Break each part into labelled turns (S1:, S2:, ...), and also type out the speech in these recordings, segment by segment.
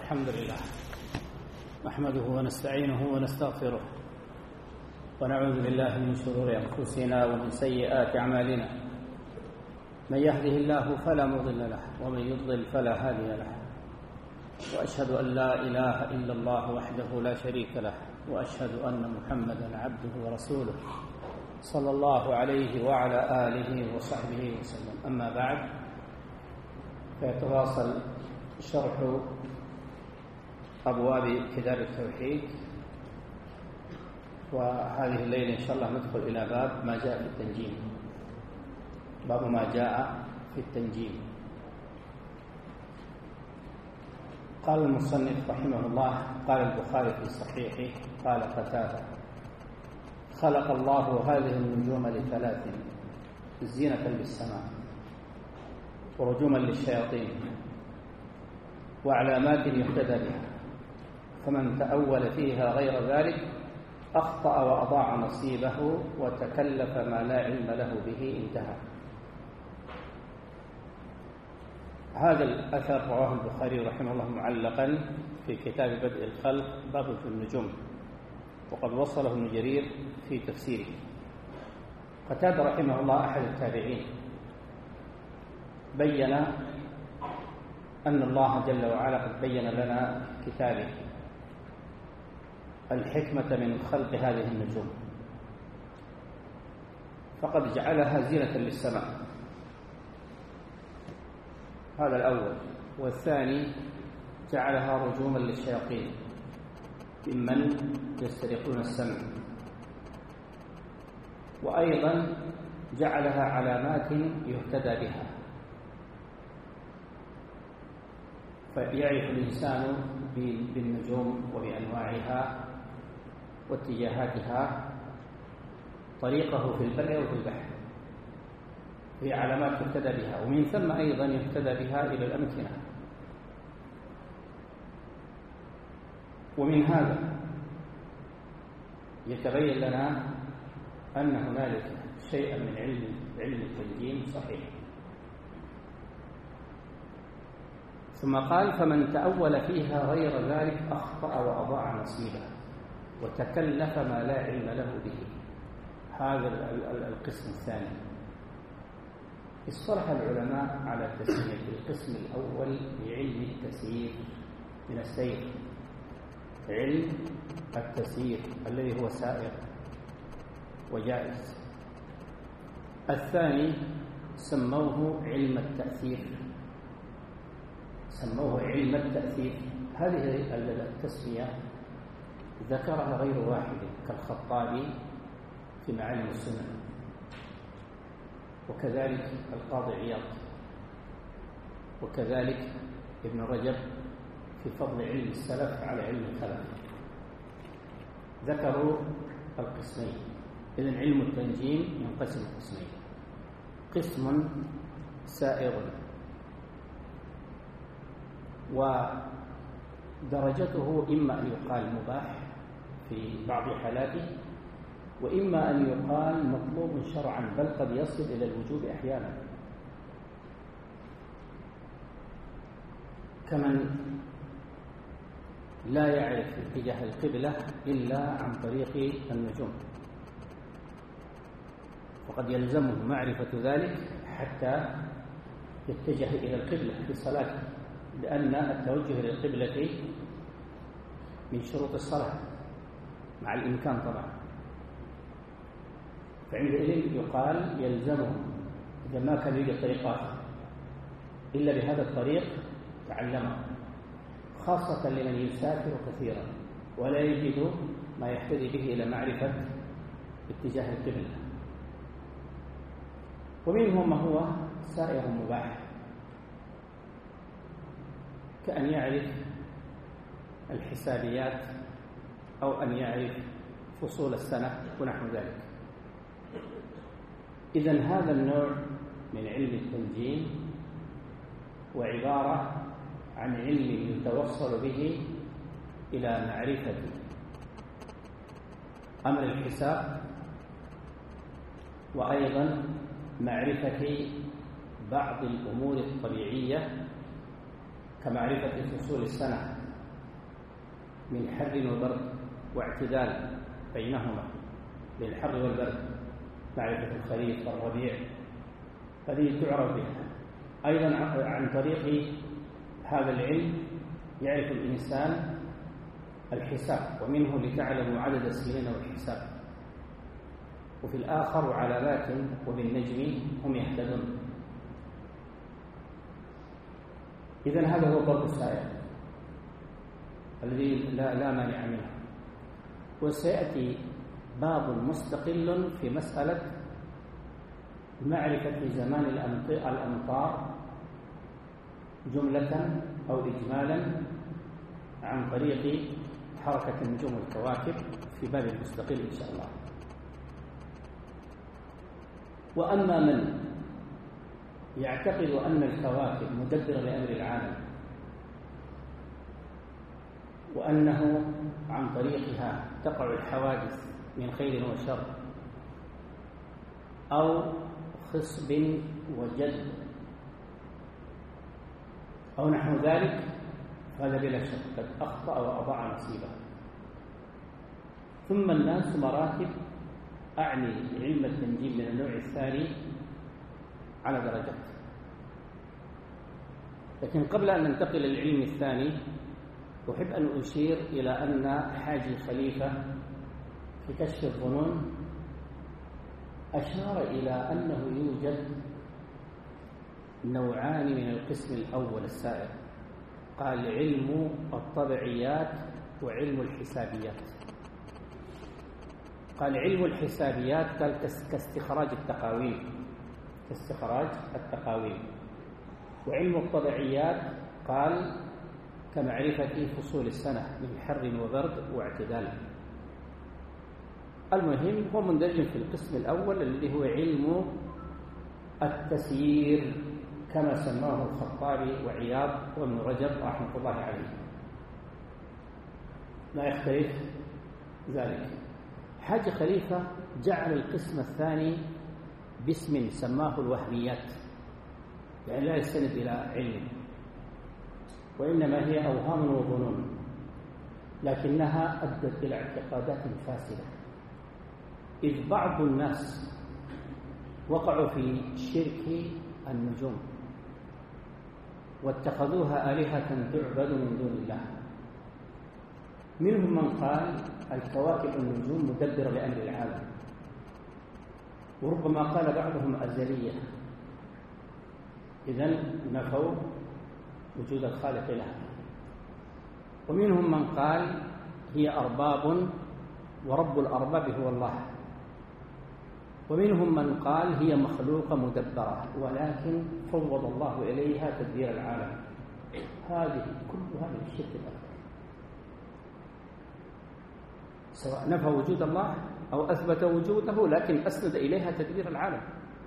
S1: الحمد لله نحمده ونستعينه ونستغفره ونعوذ بالله من شرور أنفسنا ومن سيئات أعمالنا. من يهده الله فلا مضل له ومن يضلل فلا هادي له، وأشهد أن لا إله إلا الله وحده لا شريك له، وأشهد أن محمدا عبده ورسوله صلى الله عليه وعلى آله وصحبه وسلم. أما بعد، فيتواصل شرح أبواب كتاب التوحيد، وهذه الليلة إن شاء الله ندخل إلى باب ما جاء في التنجيم. باب ما جاء في التنجيم. قال المصنف رحمه الله: قال البخاري في صحيحه: قال قتادة: خلق الله هذه النجوم لثلاث: زينة للسماء، ورجوما للشياطين، وعلامات يهتدى بها، فمن تأول فيها غير ذلك أخطأ وأضاع نصيبه وتكلف ما لا علم له به. انتهى. هذا الأثر رواه البخاري رحمه الله معلقا في كتاب بدء الخلق، باب في النجوم، وقد وصله ابن جرير في تفسيره. قتادة رحمه الله أحد التابعين، بين أن الله جل وعلا قد بين لنا في كتابه الحكمة من خلق هذه النجوم، فقد جعلها زينة للسماء، هذا الأول. والثاني جعلها رجوما للشياطين ممن يسترقون السمع، وأيضا جعلها علامات يهتدى بها، فيعرف الإنسان بالنجوم وبأنواعها واتجاهاتها طريقه في البر وفي البحر، هي علامات يهتدى بها، ومن ثم أيضا يهتدى بها إلى الأمكنة. ومن هذا يتبين لنا أن هنالك شيئا من علم التنجيم صحيح. ثم قال: فمن تأول فيها غير ذلك أخطأ وأضاع نصيبه وتكلف ما لا علم له به. هذا القسم الثاني. اصطلح العلماء على تسمية القسم الأول بعلم التسيير من السير، علم التسيير الذي هو سائر وجائز. الثاني سموه علم التأثير، سموه علم التأثير. هذه التسمية ذكرها غير واحد كالخطابي في معالم السنن، وكذلك القاضي عياض، وكذلك ابن رجب في فضل علم السلف على علم الخلف. ذكروا القسمين. إذن علم التنجيم ينقسم قسمين: قسم سائر ودرجته إما أن يقال مباح في بعض حالاته، وإما أن يقال مطلوب شرعا، بل قد يصل إلى الوجوب أحيانا، كمن لا يعرف اتجاه القبلة إلا عن طريق النجوم، فقد يلزمه معرفة ذلك حتى يتجه إلى القبلة في صلاته، لأن التوجه إلى القبلة من شروط الصلاة مع الإمكان طبعا. فعندئذ يقال يلزمه إذا ما كان يوجد طريق آخر إلا بهذا الطريق تعلمه، خاصة لمن يسافر كثيرا ولا يجد ما يحتدي به إلى معرفة اتجاه القبلة. ومنهم ما هو سائر مباح، كأن يعرف الحسابيات أو أن يعرف فصول السنة ونحو ذلك. إذن هذا النوع من علم التنجيم هو عبارة عن علم يتوصل به إلى معرفة أمر الحساب، وأيضا معرفة بعض الأمور الطبيعية كمعرفة فصول السنة من حر وبرد واعتدال بينهما، بين الحر والبرد، معرفة الخريف والربيع، هذه تعرف بها. أيضا عن طريق هذا العلم يعرف الإنسان الحساب، ومنه لتعلموا عدد السنين والحساب. وفي الآخر علامات وبالنجم هم يهتدون. إذن هذا هو ضرب السائل الذي لا مانع منه. وسيأتي باب مستقل في مسألة معرفة زمان الأمطار جملة أو إجمالا عن طريق حركة النجوم والكواكب في باب مستقل إن شاء الله. وأما من يعتقد أن الكواكب مدبرة لأمر العالم، وأنه عن طريقها تقع الحوادث من خير وشر أو خصب وجد أو نحو ذلك، هذا بلا شك قد أخطأ وأضاع نصيبه. ثم الناس مراتب، أعني علم التنجيم من النوع الثاني على درجات. لكن قبل أن ننتقل للعلم الثاني أحب أن أشير إلى أن حاجي خليفة في كشف الظنون أشار إلى أنه يوجد نوعان من القسم الأول السائر. قال علم الطبيعيات وعلم الحسابيات. قال علم الحسابيات قال كاستخراج التقاويم، وعلم الطبيعيات قال كمعرفة فصول السنة من حر وبرد واعتدال. المهم هو مندرج في القسم الأول الذي هو علم التسيير كما سماه الخطابي وعياض وابن رجب رحمة الله عليه، لا يختلف ذلك. حاج خليفة جعل القسم الثاني باسم سماه الوهميات، يعني لا يستند إلى علم، وإنما هي أوهام وظنون، لكنها أدت إلى اعتقادات فاسدة. إذ بعض الناس وقعوا في شرك النجوم واتخذوها آلهة تعبد من دون الله. منهم من قال الكواكب النجوم مدبرة لأمر العالم، وربما قال بعضهم أزلية، إذن نفوا وجود الخالق لها. ومنهم من قال هي أرباب ورب الأرباب هو الله. ومنهم من قال هي مخلوقة مدبرة ولكن فوض الله إليها تدبير العالم. هذه كلها من الشرك الأكبر، سواء نفى وجود الله أو أثبت وجوده لكن أسند إليها تدبير العالم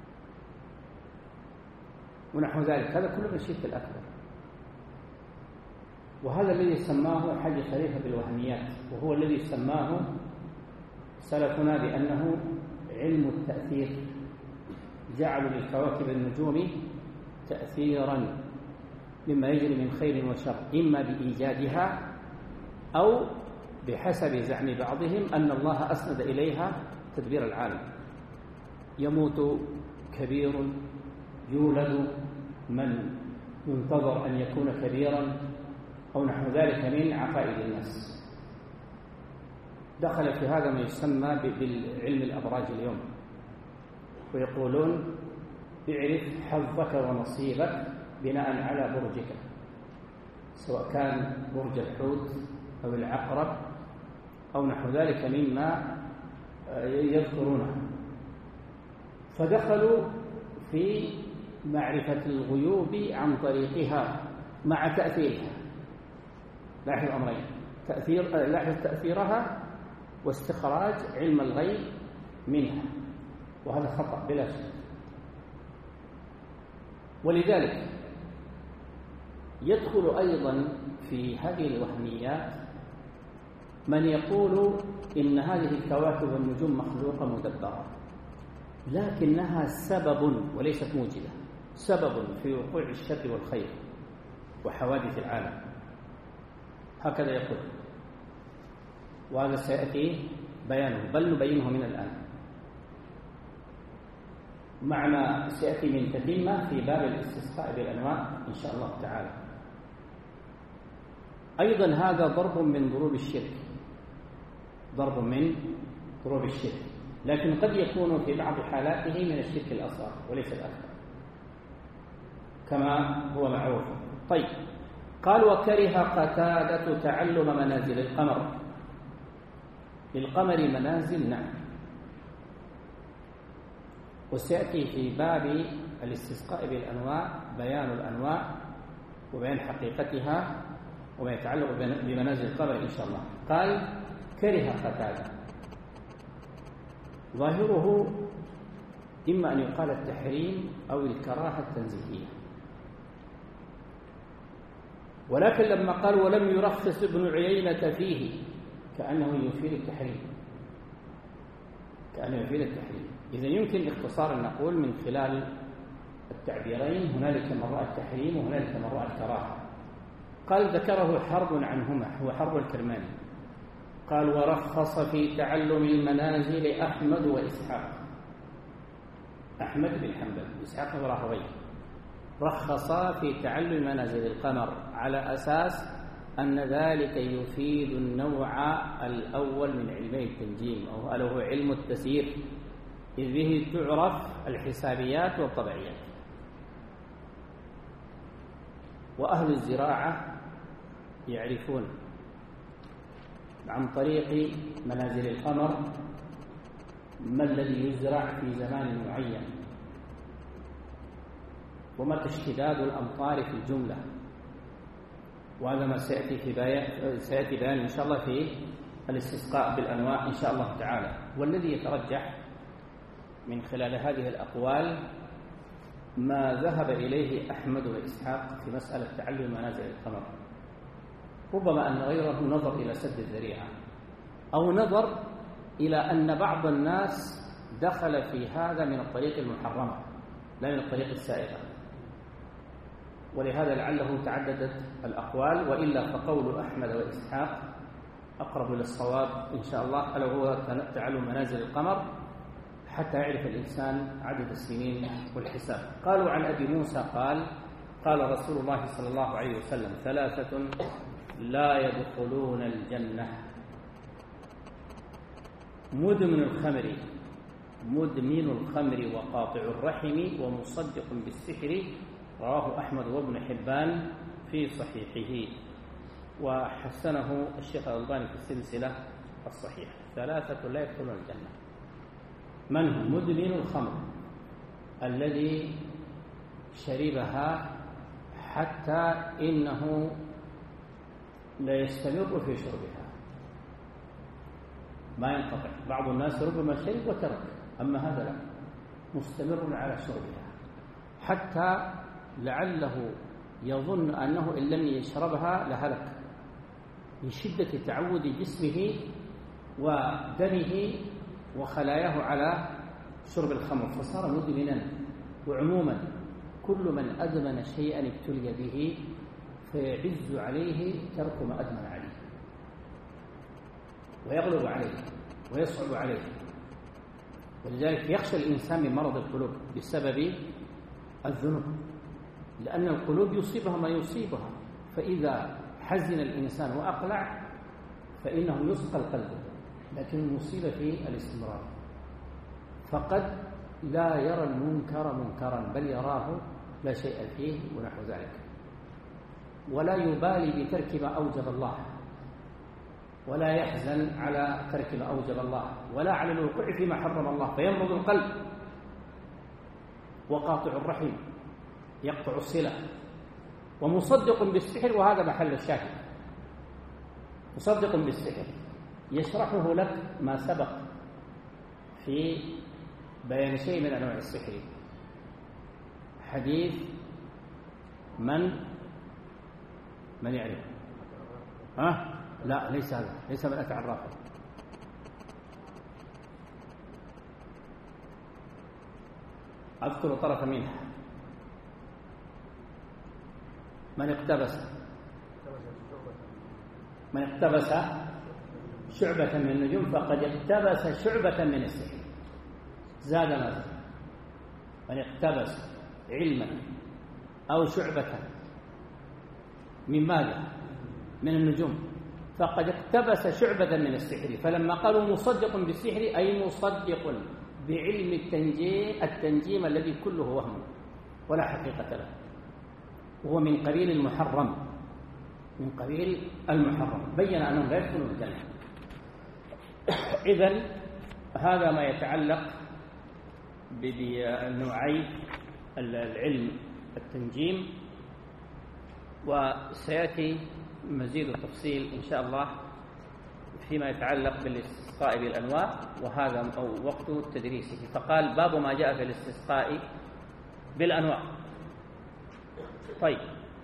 S1: ونحو ذلك. هذا كله من الشرك الأكبر. وهذا الذي سماه حاج خليفة بالوهميات، وهو الذي سماه سلفنا بأنه علم التأثير. جعلوا للكواكب النجوم تأثيرا مما يجري من خير وشر، إما بإيجادها أو بحسب زعم بعضهم أن الله أسند إليها تدبير العالم. يموت كبير، يولد من ينتظر أن يكون كبيرا، أو نحو ذلك من عقائد الناس. دخل في هذا ما يسمى بالعلم الأبراج اليوم، ويقولون اعرف حظك ونصيبك بناء على برجك، سواء كان برج الحوت أو العقرب أو نحو ذلك مما يذكرونه. فدخلوا في معرفة الغيوب عن طريقها مع تأثيرها. لاحظ أمرين: لاحظ تأثيرها واستخراج علم الغيب منها، وهذا خطأ بلا شك. ولذلك يدخل أيضا في هذه الوهميات من يقول إن هذه الكواكب والنجوم مخلوقة مدبرة، لكنها سبب وليست موجدة، سبب في وقوع الشر والخير وحوادث العالم. هكذا يقول. وهذا سيأتي بيانه، بل نبينه من الآن مع ما سيأتي من تتمة في باب الاستسقاء بالأنواع إن شاء الله تعالى. أيضا هذا ضرب من ضروب الشرك، ضرب من ضروب الشرك، لكن قد يكون في بعض حالاته من الشرك الأصغر وليس الأكبر كما هو معروف. طيب، قال وكره قتادة تعلم منازل القمر. للقمر منازل، نعم، وسيأتي في باب الاستسقاء بالأنواع بيان الأنواع وبيان حقيقتها وما يتعلق بمنازل القمر إن شاء الله. قال كره قتادة، ظاهره إما أن يقال التحريم أو الكراهة التنزيهية، ولكن لما قال ولم يرخص ابن عيينة فيه كأنه يفيد التحريم، كأنه يفيد التحريم. إذا يمكن اختصار أن نقول من خلال التعبيرين هنالك من رأى التحريم وهنالك من رأى الكراهة. قال ذكره حرب عنهما، هو حرب الكرماني، قال ورخص في تعلم المنازل أحمد وإسحاق. أحمد بن حنبل وإسحاق بن راهويه رخصا في تعلم منازل القمر على أساس أن ذلك يفيد النوع الأول من علمي التنجيم، أو ألا هو علم التسيير، إذ به تعرف الحسابيات والطبيعيات. وأهل الزراعة يعرفون عن طريق منازل القمر ما الذي يزرع في زمان معين ومتى اشتداد الأمطار في الجملة، وهذا ما سيأتي بيان إن شاء الله في الاستسقاء بالأنواع إن شاء الله تعالى. والذي يترجح من خلال هذه الأقوال ما ذهب إليه أحمد وإسحاق في مسألة تعلم منازل القمر، ربما أن غيره نظر إلى سد الذريعة أو نظر إلى أن بعض الناس دخل في هذا من الطريق المحرمة لا من الطريق السائغة، ولهذا لعله تعددت الأقوال، وإلا فقول أحمد وإسحاق أقرب للصواب إن شاء الله، ألا هو تعلم منازل القمر حتى يعرف الإنسان عدد السنين والحساب. قالوا عن أبي موسى قال قال رسول الله صلى الله عليه وسلم ثلاثة لا يدخلون الجنة: مدمن الخمر وقاطع الرحم ومصدق بالسحر. رواه أحمد وابن حبان في صحيحه، وحسنه الشيخ الألباني في السلسلة الصحيحة. ثلاثة لا يدخلون الجنة: من هو؟ مدمن الخمر الذي شربها حتى إنه لا يستمر في شربها، ما ينقطع. بعض الناس ربما شرب وترك، أما هذا لا، مستمر على شربها حتى لعله يظن أنه إن لم يشربها لهلك من شدة تعود جسمه ودمه وخلاياه على شرب الخمر، فصار مدمنا. وعموما كل من أدمن شيئا ابتلي به فيعز عليه ترك ما أدمن عليه ويغلب عليه ويصعب عليه، ولذلك يخشى الإنسان من مرض القلوب بسبب الذنوب، لأن القلوب يصيبها ما يصيبها، فإذا حزن الإنسان وأقلع فإنه يثقل قلبه، لكن المصيبة في الاستمرار، فقد لا يرى المنكر منكرا بل يراه لا شيء فيه ونحو ذلك، ولا يبالي بترك ما أوجب الله، ولا يحزن على ترك ما أوجب الله، ولا على الوقوع فيما حرم الله، فيمرض القلب. وقاطع الرحم يقطع الصلة، ومصدق بالسحر، وهذا محل الشاهد. مصدق بالسحر يشرحه لك ما سبق في بيان شيء من أنواع السحر. حديث من يعرف؟ لا، ليس هذا، ليس من أتى عرافه. أذكر طرفا منها. من اقتبس شعبة من النجوم فقد اقتبس شعبة من السحر. زاد ماذا؟ من اقتبس علما أو شعبة من ماذا؟ من النجوم، فقد اقتبس شعبة من السحر. فلما قالوا مصدق بالسحر أي مصدق بعلم التنجيم الذي كله وهم ولا حقيقة له، وهو من قبيل المحرم، من قبيل المحرم. بين أنهم لا يدخلون الجنة. إذن هذا ما يتعلق بنوعي العلم التنجيم، وسيأتي مزيد تفصيل إن شاء الله فيما يتعلق بالاستسقاء بالأنواع، وهذا وقت تدريسه. فقال باب ما جاء في الاستسقاء بالأنواع. طيب،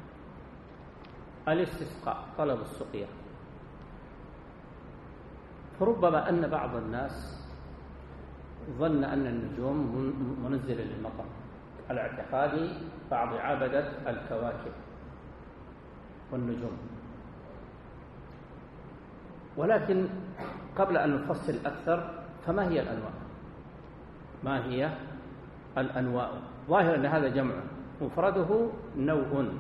S1: الاستسقاء طلب السقيا. فربما أن بعض الناس ظن أن النجوم منزلة للمطر على اعتقاد بعض عبدة الكواكب والنجوم. ولكن قبل أن نفصل أكثر، فما هي الأنواع؟ ما هي الأنواع؟ ظاهر أن هذا جمع، مفرده نوع،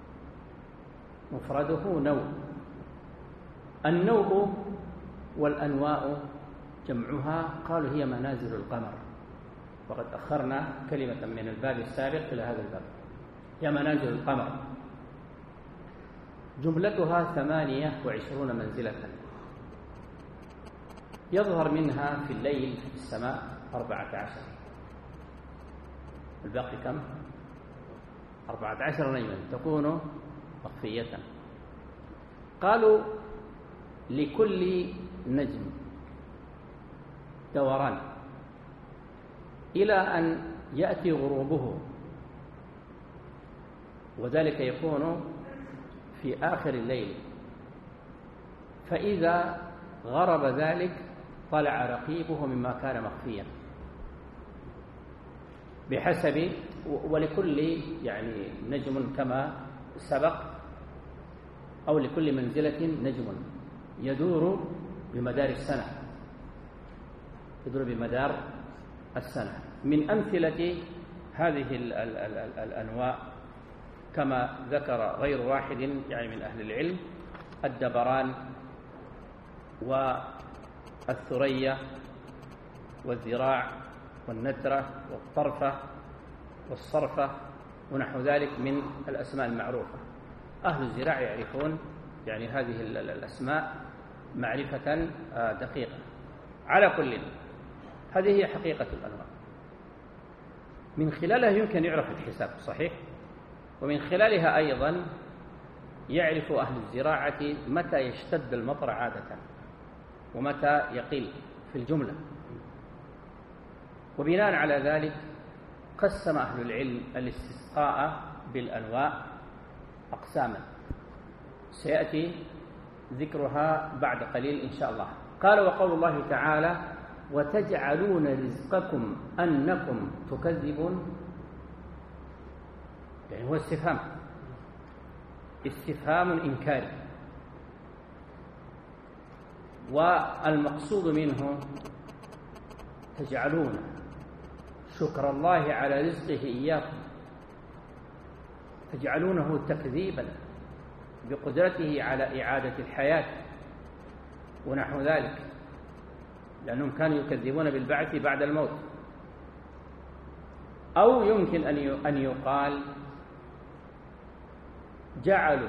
S1: مفرده نوع. النوع والأنواع جمعها قالوا هي منازل القمر، وقد أخرنا كلمة من الباب السابق إلى هذا الباب. هي منازل القمر، جملتها 28 منزلة، يظهر منها في الليل في السماء 14، الباقي كم؟ 14 نجما تكون مخفية. قالوا لكل نجم دوران إلى أن يأتي غروبه، وذلك يكون في آخر الليل. فإذا غرب ذلك طلع رقيبه مما كان مخفيا بحسب، ولكل يعني نجم كما سبق، أو لكل منزلة نجم يدور بمدار السنة، يدور بمدار السنة. من أمثلة هذه الأنواع كما ذكر غير واحد يعني من أهل العلم الدبران والثريا والذراع والنترة والطرفة والصرفة ونحو ذلك من الأسماء المعروفة. أهل الزراع يعرفون يعني هذه الأسماء معرفة دقيقة. على كل، هذه هي حقيقة الأنواع، من خلالها يمكن يعرف الحساب صحيح، ومن خلالها أيضا يعرف أهل الزراعة متى يشتد المطر عادة ومتى يقل في الجملة. وبناء على ذلك قسم أهل العلم الاستسقاء بالأنواع أقساما سيأتي ذكرها بعد قليل إن شاء الله. قال وقول الله تعالى وتجعلون رزقكم أنكم تكذبون، يعني هو استفهام إنكاري، والمقصود منه تجعلون شكر الله على رزقه إياكم، تجعلونه تكذيبا بقدرته على إعادة الحياة ونحو ذلك، لأنهم كانوا يكذبون بالبعث بعد الموت. أو يمكن أن يقال جعلوا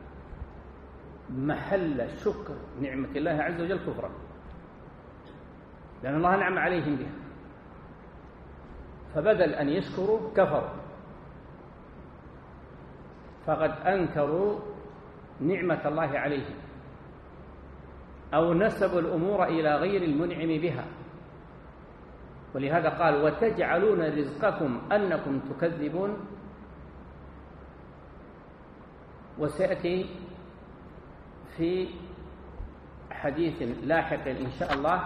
S1: محل شكر نعمة الله عز وجل كفرا، لأن الله نعم عليهم بها، فبدل أن يشكروا كفروا، فقد أنكروا نعمة الله عليهم أو نسبوا الأمور إلى غير المنعم بها. ولهذا قال وتجعلون رزقكم أنكم تكذبون. وسيأتي في حديث لاحق إن شاء الله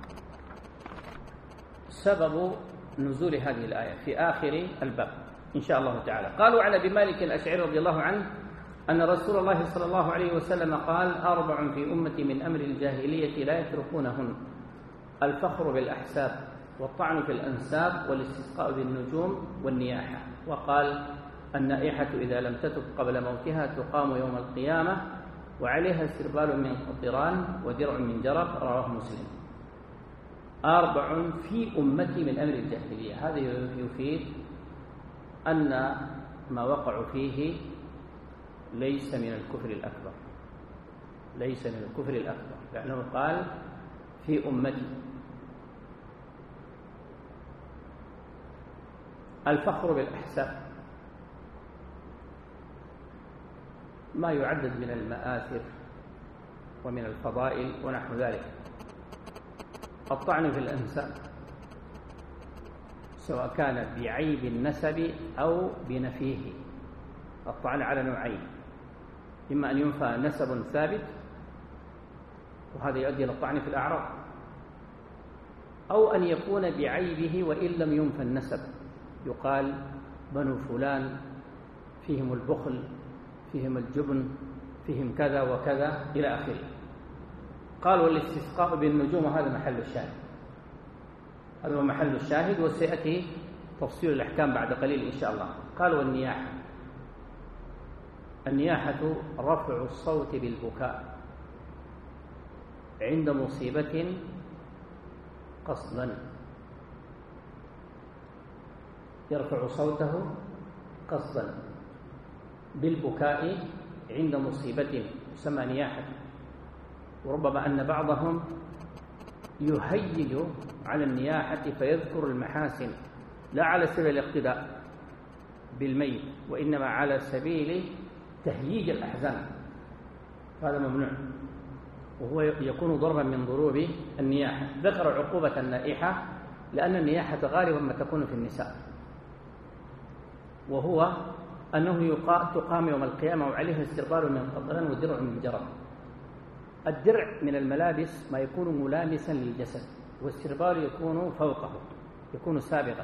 S1: سبب نزول هذه الآية في آخر الباب إن شاء الله تعالى. قالوا عن أبي مالك الأشعري رضي الله عنه أن رسول الله صلى الله عليه وسلم قال: 4 في أمتي من أمر الجاهلية لا يتركونهن: الفخر بالأحساب، والطعن في الأنساب، والاستسقاء بالنجوم، والنياحة. وقال: النائحة إذا لم تتب قبل موتها تقام يوم القيامة وعليها سربال من قطران ودرع من جرب. رواه مسلم. 4 في أمتي من أمر الجاهلية، هذا يفيد أن ما وقعوا فيه ليس من الكفر الأكبر، ليس من الكفر الأكبر، لأنه قال في أمتي. الفخر بالأحساب ما يعدد من المآثر ومن الفضائل ونحو ذلك. الطعن في الأنساب سواء كان بعيب النسب أو بنفيه. الطعن على نوعين: إما أن ينفى نسب ثابت، وهذا يؤدي إلى الطعن في الأعراض، أو أن يكون بعيبه وإن لم ينفى النسب، يقال بنو فلان فيهم البخل، فيهم الجبن، فيهم كذا وكذا إلى آخره. قال: والاستسقاء بالنجوم، وهذا محل الشاهد، هذا هو محل الشاهد، وسيأتي تفصيل الأحكام بعد قليل إن شاء الله. قال: والنياحة، النياحة رفع الصوت بالبكاء عند مصيبة قصدا، يرفع صوته قصدا بالبكاء عند مصيبة، يسمى نياحة. وربما أن بعضهم يهيج على النياحة فيذكر المحاسن، لا على سبيل الاقتداء بالميت، وإنما على سبيل تهييج الأحزان، هذا ممنوع، وهو يكون ضربا من ضروب النياحة. ذكر عقوبة النائحة لأن النياحة غالبا ما تكون في النساء، وهو أنه تقام يوم القيامة وعليها استربال من قطران ودرع من جرب. الدرع من الملابس ما يكون ملامسا للجسد، والسربال يكون فوقه، يكون سابقا.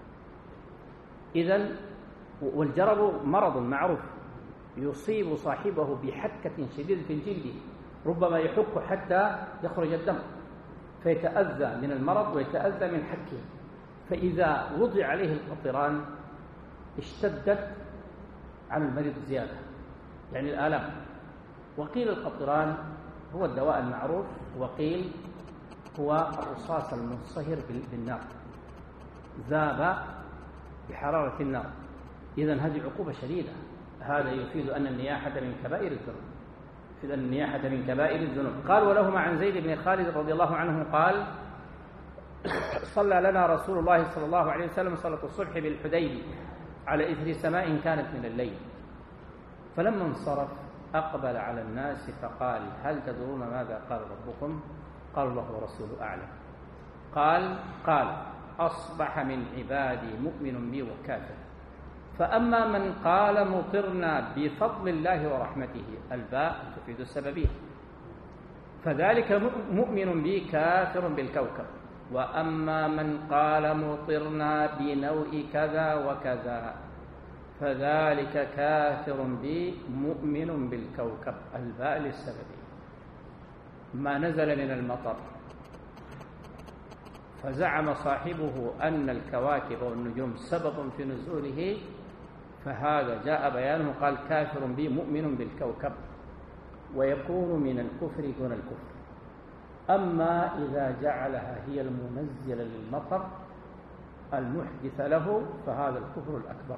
S1: إذن والجرب مرض معروف يصيب صاحبه بحكة شديدة في الجلد، ربما يحك حتى يخرج الدم، فيتأذى من المرض ويتأذى من حكه. فإذا وضع عليه القطران اشتدت عن المريض زيادة، يعني الآلام. وقيل القطران هو الدواء المعروف، وقيل هو الرصاص المنصهر بالنار، ذاب بحرارة النار. إذن هذه عقوبة شديدة. هذا يفيد أن النياحة من كبائر الذنوب، يفيد أن النياحة من كبائر الذنوب. قال: ولهما عن زيد بن خالد رضي الله عنه قال: صلى لنا رسول الله صلى الله عليه وسلم صلاة الصبح بالحديبية على إثر سماء كانت من الليل، فلما انصرف أقبل على الناس فقال: هل تدرون ماذا قال ربكم؟ قالوا: الله ورسوله أعلم. قال: أصبح من عبادي مؤمن بي وكافر، فأما من قال مطرنا بفضل الله ورحمته، الباء تفيد السببية، فذلك مؤمن بي كافر بالكوكب. وأما من قال مطرنا بنوء كذا وكذا، فذلك كافر بي مؤمن بالكوكب، الباء للسببية. ما نزل من المطر فزعم صاحبه أن الكواكب والنجوم سبب في نزوله، فهذا جاء بيانه، قال: كافر بي مؤمن بالكوكب، ويكون من الكفر دون الكفر. أما إذا جعلها هي المنزلة للمطر المحدث له فهذا الكفر الأكبر.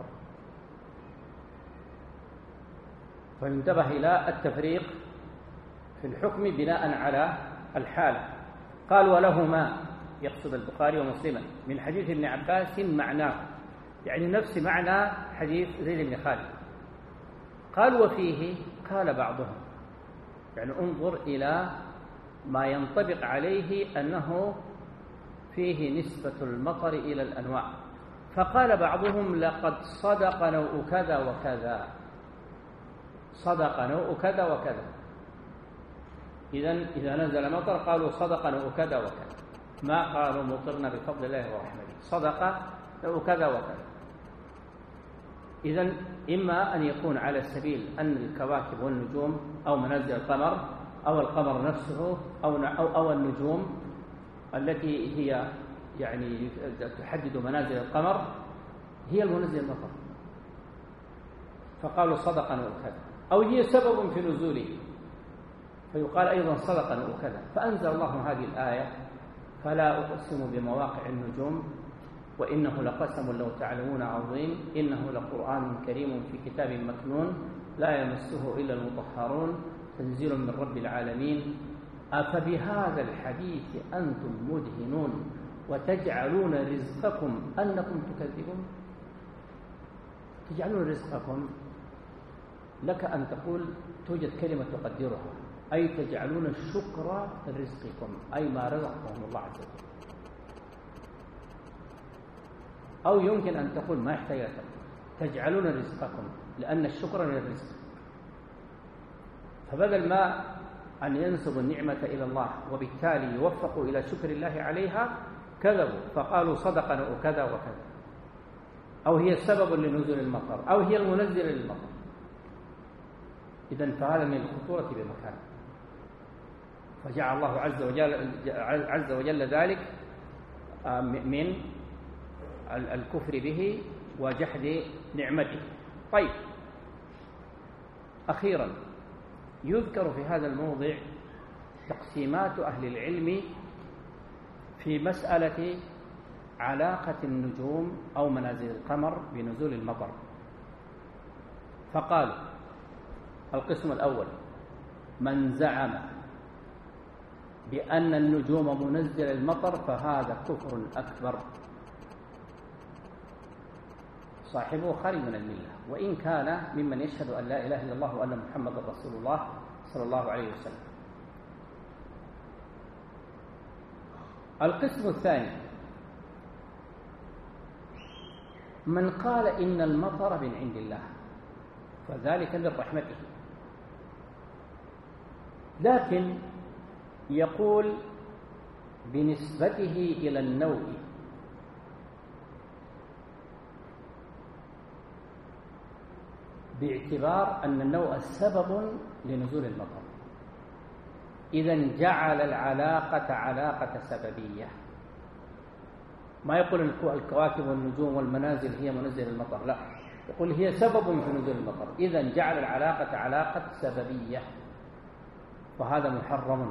S1: فينتبه إلى التفريق في الحكم بناء على الحالة. قال: ولهما، يقصد البخاري ومسلما، من حديث ابن عباس معناه، يعني نفس معنى حديث زيد بن خالد. قال: وفيه قال بعضهم، يعني انظر إلى ما ينطبق عليه أنه فيه نسبة المطر إلى الأنواع. فقال بعضهم: لقد صدق نوء كذا وكذا، صدق نوء كذا وكذا. إذا نزل مطر قالوا صدق نوء كذا وكذا، ما قالوا مطرنا بفضل الله ورحمته، صدق نوء كذا وكذا. إذن إما أن يكون على سبيل أن الكواكب والنجوم أو منازل القمر أو القمر نفسه أو النجوم التي هي يعني تحدد منازل القمر هي المنزل المطر، فقالوا صدقا وكذا، أو هي سبب في نزوله فيقال أيضا صدقا وكذا. فأنزل الله هذه الآية: فلا أقسم بمواقع النجوم وإنه لقسم لو تعلمون عظيم إنه لقرآن كريم في كتاب مكنون لا يمسه إلا المطهرون تنزيل من رب العالمين أفبهذا الحديث أنتم مدهنون وتجعلون رزقكم أنكم تكذبون. تجعلون رزقكم، لك أن تقول توجد كلمة تقدرها، أي تجعلون الشكر رزقكم، أي ما رزقكم الله عز وجل. أو يمكن أن تقول ما يحتاج تجعلون رزقكم، لأن الشكر للرزق. فبدل ما أن ينسبوا النعمة إلى الله وبالتالي يوفقوا إلى شكر الله عليها كذبوا فقالوا صدقا وكذا وكذا، أو هي السبب لنزول المطر أو هي المنزل للمطر. إذن فهذا من الخطورة بمكان، فجعل الله عز وجل ذلك من الكفر به وجحد نعمته. طيب، أخيرا يذكر في هذا الموضع تقسيمات أهل العلم في مسألة علاقة النجوم أو منازل القمر بنزول المطر. فقالوا: القسم الأول: من زعم بأن النجوم منزل المطر فهذا كفر أكبر، صاحبه خارج من الملة، وإن كان ممن يشهد أن لا إله إلا الله وأن محمد رسول الله صلى الله عليه وسلم. القسم الثاني: من قال إن المطر من عند الله فذلك من رحمته، لكن يقول بنسبته إلى النوع، باعتبار أن النوع سبب لنزول المطر، إذن جعل العلاقة علاقة سببية. ما يقول الكواكب والنجوم والمنازل هي منزل المطر، لا، يقول هي سبب في نزول المطر، إذن جعل العلاقة علاقة سببية، وهذا محرم.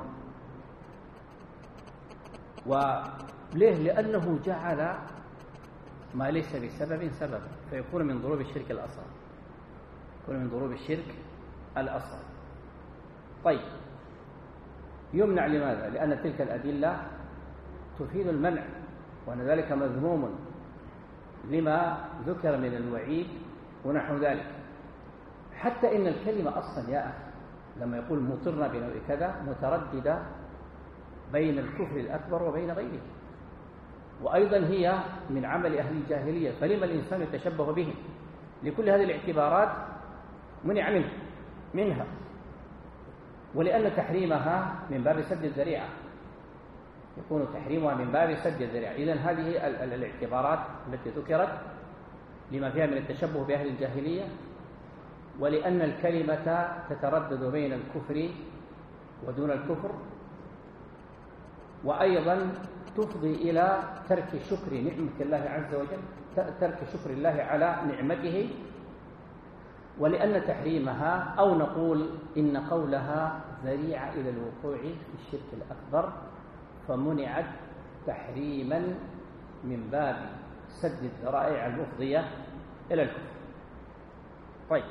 S1: وليه؟ لأنه جعل ما ليس بسبب سبب، فيكون من ضروب الشرك الأصغر، يكون من ضروب الشرك الأصغر. طيب، يمنع لماذا؟ لأن تلك الأدلة تفيد المنع، وأن ذلك مذموم لما ذكر من الوعيد ونحو ذلك. حتى إن الكلمة أصلا يا أخي لما يقول مطرنا بنوع كذا مترددة بين الكفر الأكبر وبين غيره، وأيضا هي من عمل أهل الجاهلية، فلما الإنسان يتشبه بهم؟ لكل هذه الاعتبارات منع منها، ولأن تحريمها من باب سد الذريعة، يكون تحريمها من باب سد الذريعة. إذن هذه الاعتبارات التي ذكرت لما فيها من التشبه بأهل الجاهلية، ولأن الكلمة تتردد بين الكفر ودون الكفر، وأيضا تفضي إلى ترك شكر نعمة الله عز وجل، ترك شكر الله على نعمته، ولأن تحريمها أو نقول إن قولها ذريعة إلى الوقوع في الشرك الأكبر، فمنعت تحريما من باب سد الذرائع المفضية إلى الكفر. طيب،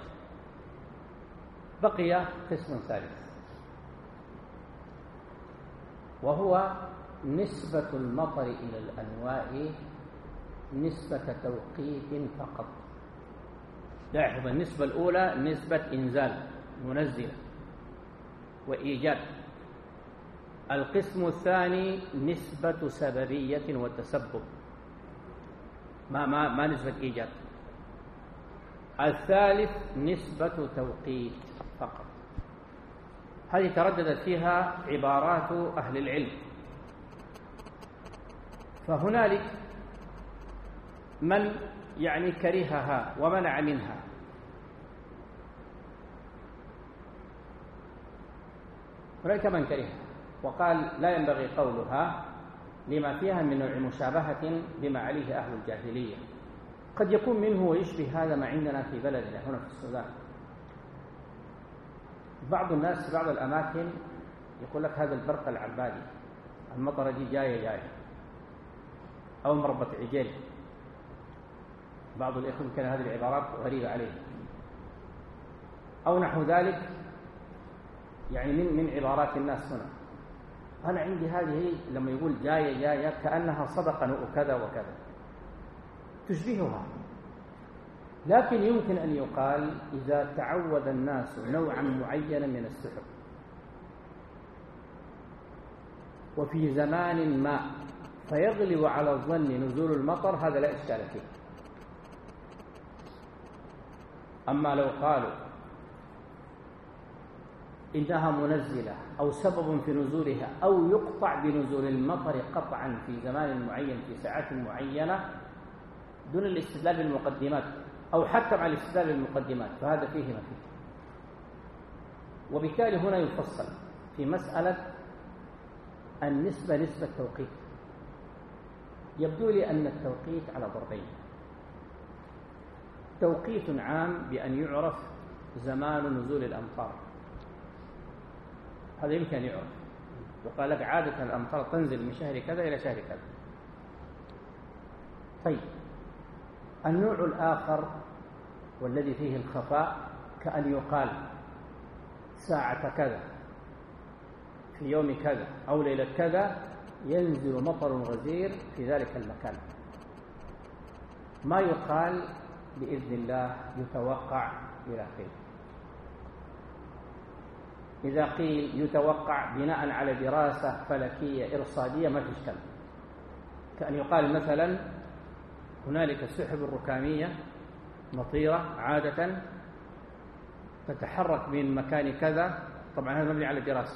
S1: بقي قسم ثالث، وهو نسبة المطر إلى الأنواع نسبة توقيت فقط. لاحظ، النسبة الأولى نسبة إنزال منزلة وإيجاد، القسم الثاني نسبة سببية وتسبب، ما نسبة إيجاد، الثالث نسبة توقيت فقط. هذه ترددت فيها عبارات أهل العلم، فهنالك من يعني كرهها ومنع منها. هناك من كرهها وقال لا ينبغي قولها لما فيها من نوع مشابهة بما عليه أهل الجاهلية. قد يكون منه ويشبه هذا ما عندنا في بلدنا هنا في السودان. بعض الناس في بعض الأماكن يقول لك هذا البرق العبادي، المطرة دي جاية أو مربط عجل. بعض الإخوة كان هذه العبارات غريبة عليه أو نحو ذلك، يعني من عبارات الناس هنا. أنا عندي هذه لما يقول جاية كأنها صدقة وكذا وكذا تشبهها، لكن يمكن أن يقال إذا تعود الناس نوعا معينا من السحب وفي زمان ما فيغلب على الظن نزول المطر، هذا لا إشكال فيه. أما لو قالوا إنها منزلة أو سبب في نزولها أو يقطع بنزول المطر قطعا في زمان معين في ساعات معينة دون الاستدلال بالمقدمات أو حتى مع الاستدلال بالمقدمات، فهذا فيه ما فيه. وبالتالي هنا يفصل في مسألة النسبة نسبة توقيت. يبدو لي أن التوقيت على ضربين: توقيت عام بأن يعرف زمان نزول الأمطار، هذا يمكن أن يعرف، وقال لك عادة الأمطار تنزل من شهر كذا إلى شهر كذا. طيب، النوع الآخر والذي فيه الخفاء كأن يقال ساعة كذا في يوم كذا أو ليلة كذا ينزل مطر غزير في ذلك المكان، ما يقال بإذن الله يتوقع إلى آخره. إذا قيل يتوقع بناء على دراسة فلكية إرصادية ما في إشكال، كأن يقال مثلا هنالك السحب الركامية مطيرة عادة تتحرك من مكان كذا، طبعا هذا مبني على دراسة،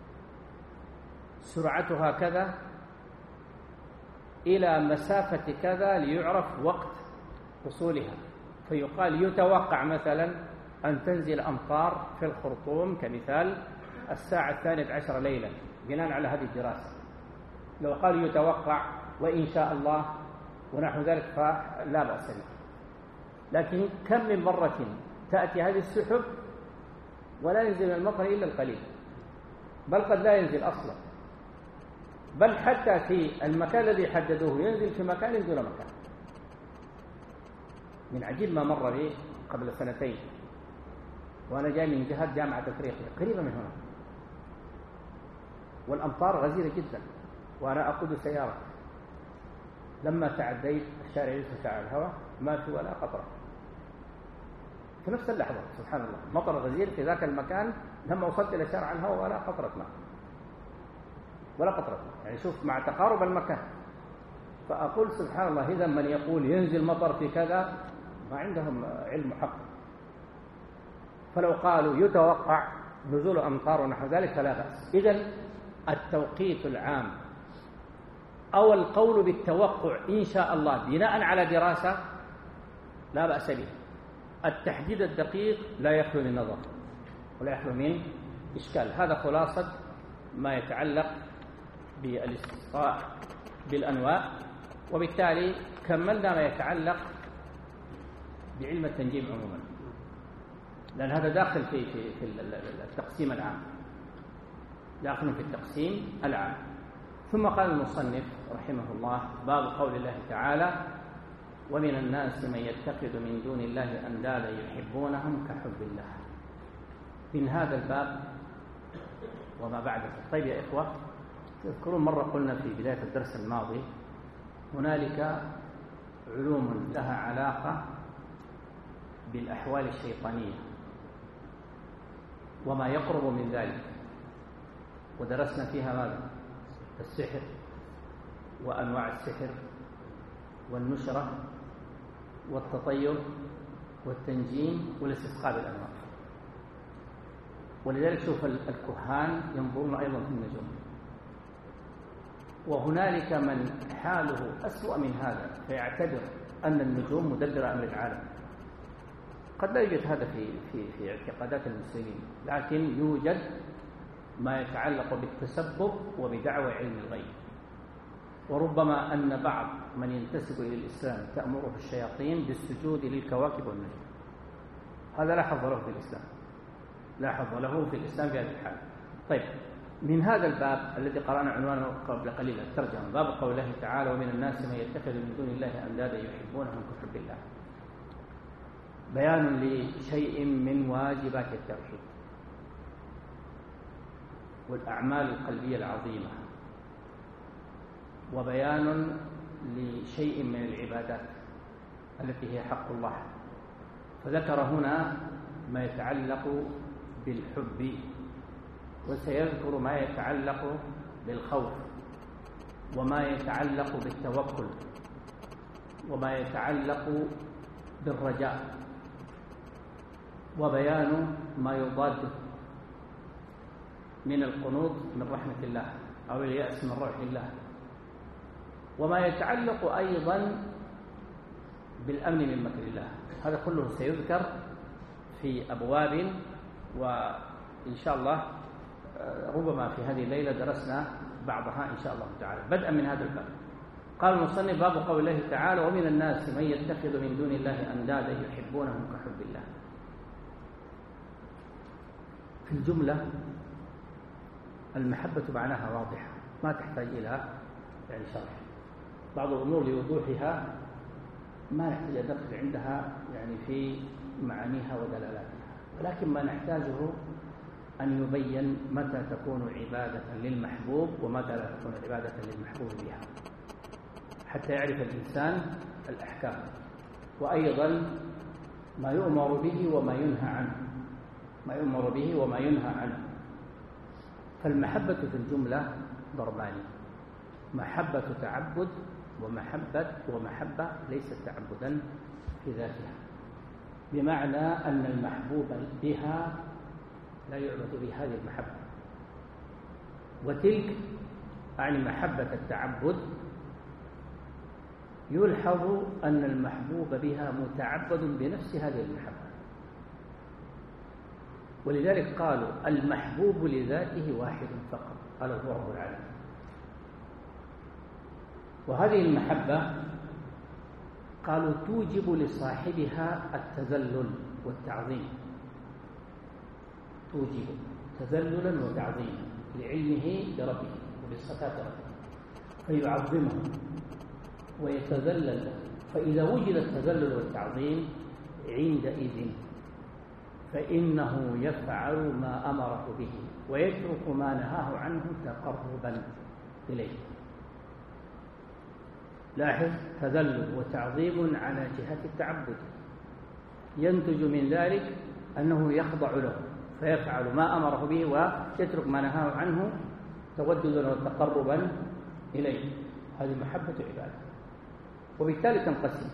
S1: سرعتها كذا إلى مسافة كذا ليعرف وقت وصولها، فيقال يتوقع مثلا أن تنزل أمطار في الخرطوم كمثال الساعة 12 ليلا بناء على هذه الدراسة. لو قال يتوقع وإن شاء الله ونحو ذلك فلا بأس به. لكن كم من مرة تأتي هذه السحب ولا ينزل المطر إلا القليل، بل قد لا ينزل أصلا، بل حتى في المكان الذي حددوه ينزل في مكان دون مكان. من عجيب ما مر بي قبل سنتين وأنا جاي من جهة جامعة أفريقيا قريبة من هنا، والأمطار غزيرة جدا وأنا أقود سيارة، لما تعديت الشارع يسرع على الهواء ما في ولا قطرة في نفس اللحظة. سبحان الله، مطر غزير في ذاك المكان، لما وصلت إلى شارع الهواء ولا قطرة ماء ولا قطرة ماء. يعني شوف مع تقارب المكان. فأقول سبحان الله، إذا من يقول ينزل مطر في كذا ما عندهم علم حق. فلو قالوا يتوقع نزول أمطار ونحو ذلك فلا بأس. إذن التوقيت العام أو القول بالتوقع إن شاء الله بناء على دراسة لا بأس به. التحديد الدقيق لا يخلو من نظر ولا يخلو من إشكال. هذا خلاصة ما يتعلق بالاستسقاء بالأنواع، وبالتالي كملنا ما يتعلق بعلم التنجيم عموما، لأن هذا داخل في التقسيم العام، داخل في التقسيم العام. ثم قال المصنف رحمه الله: باب قول الله تعالى: ومن الناس من يتخذ من دون الله أندادا يحبونهم كحب الله. من هذا الباب وما بعده. طيب يا إخوة، تذكرون مرة قلنا في بداية الدرس الماضي هنالك علوم لها علاقة بالأحوال الشيطانية وما يقرب من ذلك، ودرسنا فيها ماذا؟ السحر وأنواع السحر والنشرة والتطير والتنجيم والاستسقاء بالأنواع. ولذلك شوف الكهان ينظرون أيضا في النجوم، وهنالك من حاله أسوأ من هذا فيعتبر أن النجوم مدبرة أمر العالم. قد لا يوجد هذا في اعتقادات المسلمين، لكن يوجد ما يتعلق بالتسبب وبدعوى علم الغيب. وربما أن بعض من ينتسب إلى الإسلام تأمره الشياطين بالسجود للكواكب والنجوم. هذا لا حظ له في الإسلام، لا حظ له في الإسلام في هذه الحالة. طيب، من هذا الباب الذي قرأنا عنوانه قبل قليل الترجمة، باب قول الله تعالى: ومن الناس من يتخذ من دون الله أندادا يحبونهم كحب الله، بيان لشيء من واجبات التوحيد والأعمال القلبية العظيمة، وبيان لشيء من العبادات التي هي حق الله. فذكر هنا ما يتعلق بالحب، وسيذكر ما يتعلق بالخوف، وما يتعلق بالتوكل، وما يتعلق بالرجاء، وبيان ما يضاده من القنوط من رحمة الله أو اليأس من روح الله، وما يتعلق أيضا بالأمن من مكر الله. هذا كله سيذكر في أبواب، وإن شاء الله ربما في هذه الليلة درسنا بعضها إن شاء الله تعالى. بدءا من هذا الباب، قال المصنف: باب قول الله تعالى: ومن الناس من يتخذ من دون الله أندادا يحبونهم كحب الله. في الجملة المحبة معناها واضحة، ما تحتاج إلى شرح. بعض الأمور لوضوحها ما نحتاج أن ندخل عندها في معانيها ودلالاتها، ولكن ما نحتاجه أن يبين متى تكون عبادة للمحبوب ومتى لا تكون عبادة للمحبوب بها، حتى يعرف الإنسان الأحكام، وأيضا ما يؤمر به وما ينهى عنه، ما يؤمر به وما ينهى عنه. فالمحبة في الجملة ضربان: محبة تعبد، ومحبة ليست تعبدا في ذاتها، بمعنى أن المحبوب بها لا يعبد بهذه المحبة. وتلك عن محبة التعبد يلحظ أن المحبوب بها متعبد بنفس هذه المحبة، ولذلك قالوا المحبوب لذاته واحد فقط، قال هو رب العالمين. وهذه المحبة قالوا توجب لصاحبها التذلل والتعظيم، توجب تذللا وتعظيما لعلمه بربه وبصفات ربه، فيعظمه ويتذلل له. فإذا وجد التذلل والتعظيم عندئذ فإنه يفعل ما أمره به ويترك ما نهاه عنه تقربا إليه. لاحظ: تذلل وتعظيم على جهة التعبد، ينتج من ذلك أنه يخضع له فيفعل ما أمره به ويترك ما نهاه عنه توددا وتقربا إليه. هذه محبة عبادة، وبالتالي تنقسم.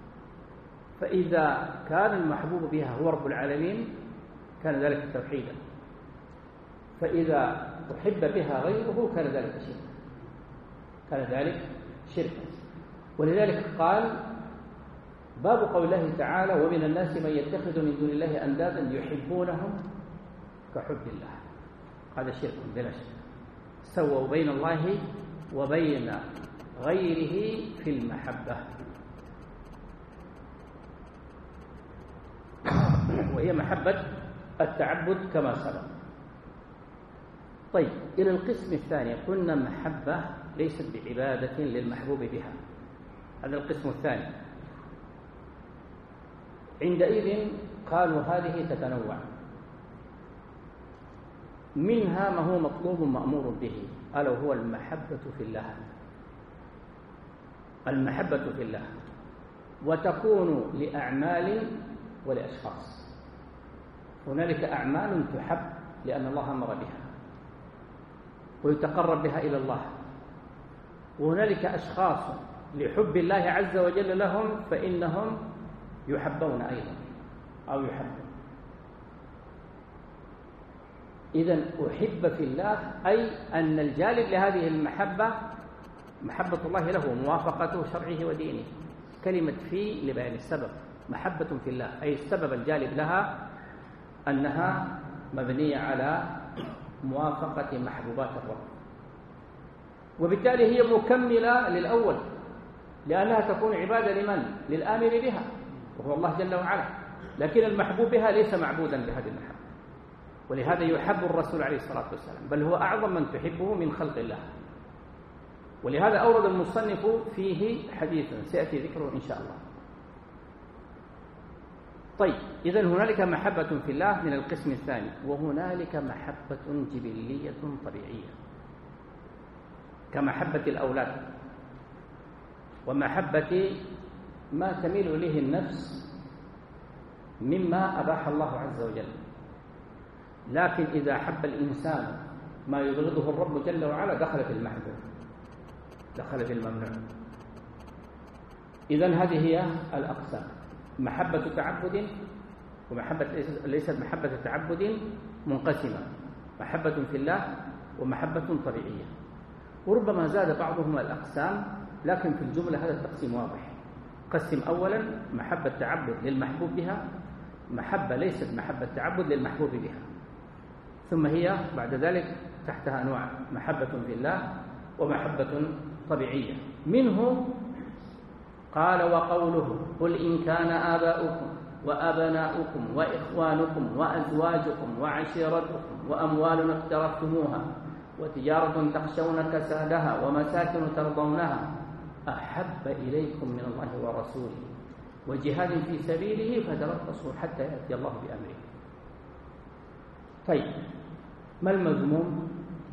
S1: فإذا كان المحبوب بها هو رب العالمين كان ذلك توحيدا، فإذا أحب بها غيره كان ذلك شركا. ولذلك قال: باب قول الله تعالى: ومن الناس من يتخذ من دون الله أندادا يحبونهم كحب الله. هذا شرك بلا شك، سووا بين الله وبين غيره في المحبة، وهي محبة التعبد كما سبق. طيب، إلى القسم الثاني، قلنا محبة ليست بعبادة للمحبوب بها، هذا القسم الثاني. عندئذ قالوا هذه تتنوع، منها ما هو مطلوب مأمور به، ألا وهو المحبة في الله. المحبة في الله وتكون لأعمال ولأشخاص. هنالك أعمال تحب لأن الله أمر بها ويتقرب بها إلى الله، وهنالك أشخاص لحب الله عز وجل لهم فإنهم يحبون أيضا أو يحبون. إذن أحب في الله أي أن الجالب لهذه المحبة محبة الله له وموافقته شرعه ودينه، كلمة في لبيان السبب، محبة في الله أي السبب الجالب لها أنها مبنية على موافقة محبوبات الرب، وبالتالي هي مكملة للأول، لأنها تكون عبادة لمن؟ للآمر بها وهو الله جل وعلا، لكن المحبوب بها ليس معبودا بهذه المحبة، ولهذا يحب الرسول عليه الصلاة والسلام، بل هو أعظم من تحبه من خلق الله. ولهذا أورد المصنف فيه حديثا سيأتي ذكره إن شاء الله. طيب، إذن هنالك محبة في الله من القسم الثاني، وهنالك محبة جبلية طبيعية كمحبة الأولاد ومحبة ما تميل إليه النفس مما أباح الله عز وجل، لكن إذا حب الإنسان ما يبغضه الرب جل وعلا دخل في المحبوب، دخل في الممنوع. إذن هذه هي الأقسام: محبة تعبد، ومحبة ليست محبة تعبد منقسمة، محبة في الله ومحبة طبيعية. وربما زاد بعضهما الأقسام، لكن في الجملة هذا التقسيم واضح. قسم أولا محبة تعبد للمحبوب بها، محبة ليست محبة تعبد للمحبوب بها، ثم هي بعد ذلك تحتها أنواع: محبة في الله ومحبة طبيعية. منه قال: وقوله: قل إن كان آباؤكم وأبناؤكم وإخوانكم وأزواجكم وعشيرتكم وأموال اقترفتموها وتجارة تخشون كسادها ومساكن ترضونها أحب إليكم من الله ورسوله وجهاد في سبيله فتربصوا حتى يأتي الله بأمره. طيب، ما المذموم؟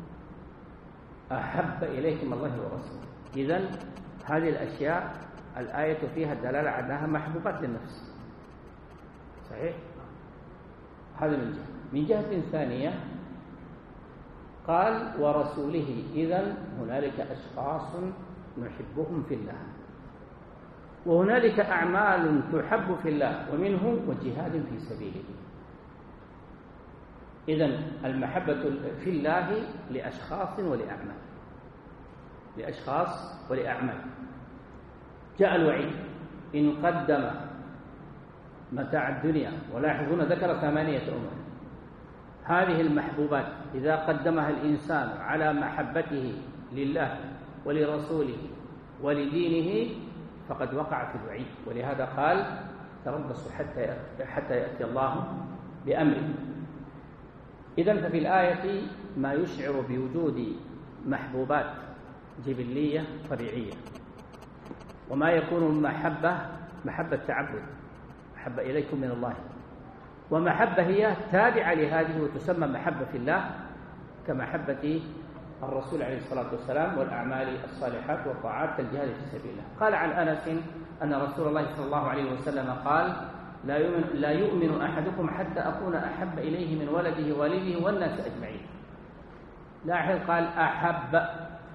S1: أحب إليكم الله ورسوله. إذن هذه الأشياء الآية فيها الدلالة على أنها محبوبات للنفس، صحيح؟ هذا من جهة. من جهة ثانية قال: ورسوله. إذن هنالك أشخاص نحبهم في الله، وهنالك أعمال تحب في الله، ومنه وجهاد في سبيله. إذن المحبة في الله لأشخاص ولأعمال، لأشخاص ولأعمال. جاء الوعيد: إن قدم متاع الدنيا، ولاحظون ذكر 8 أمور. هذه المحبوبات إذا قدمها الإنسان على محبته لله ولرسوله ولدينه فقد وقع في الوعيد، ولهذا قال: تربصوا حتى يأتي الله بأمره. إذن ففي الآية ما يشعر بوجود محبوبات جبلية طبيعية، وما يكون محبة تعبد، محبة إليكم من الله، ومحبة هي تابعة لهذه وتسمى محبة في الله كمحبة الرسول عليه الصلاة والسلام والأعمال الصالحات والطاعات كالجهاد في سبيل الله. قال عن أنس أن رسول الله صلى الله عليه وسلم قال: لا يؤمن أحدكم حتى أكون أحب إليه من ولده ووالده والناس أجمعين. لاحظ قال أحب،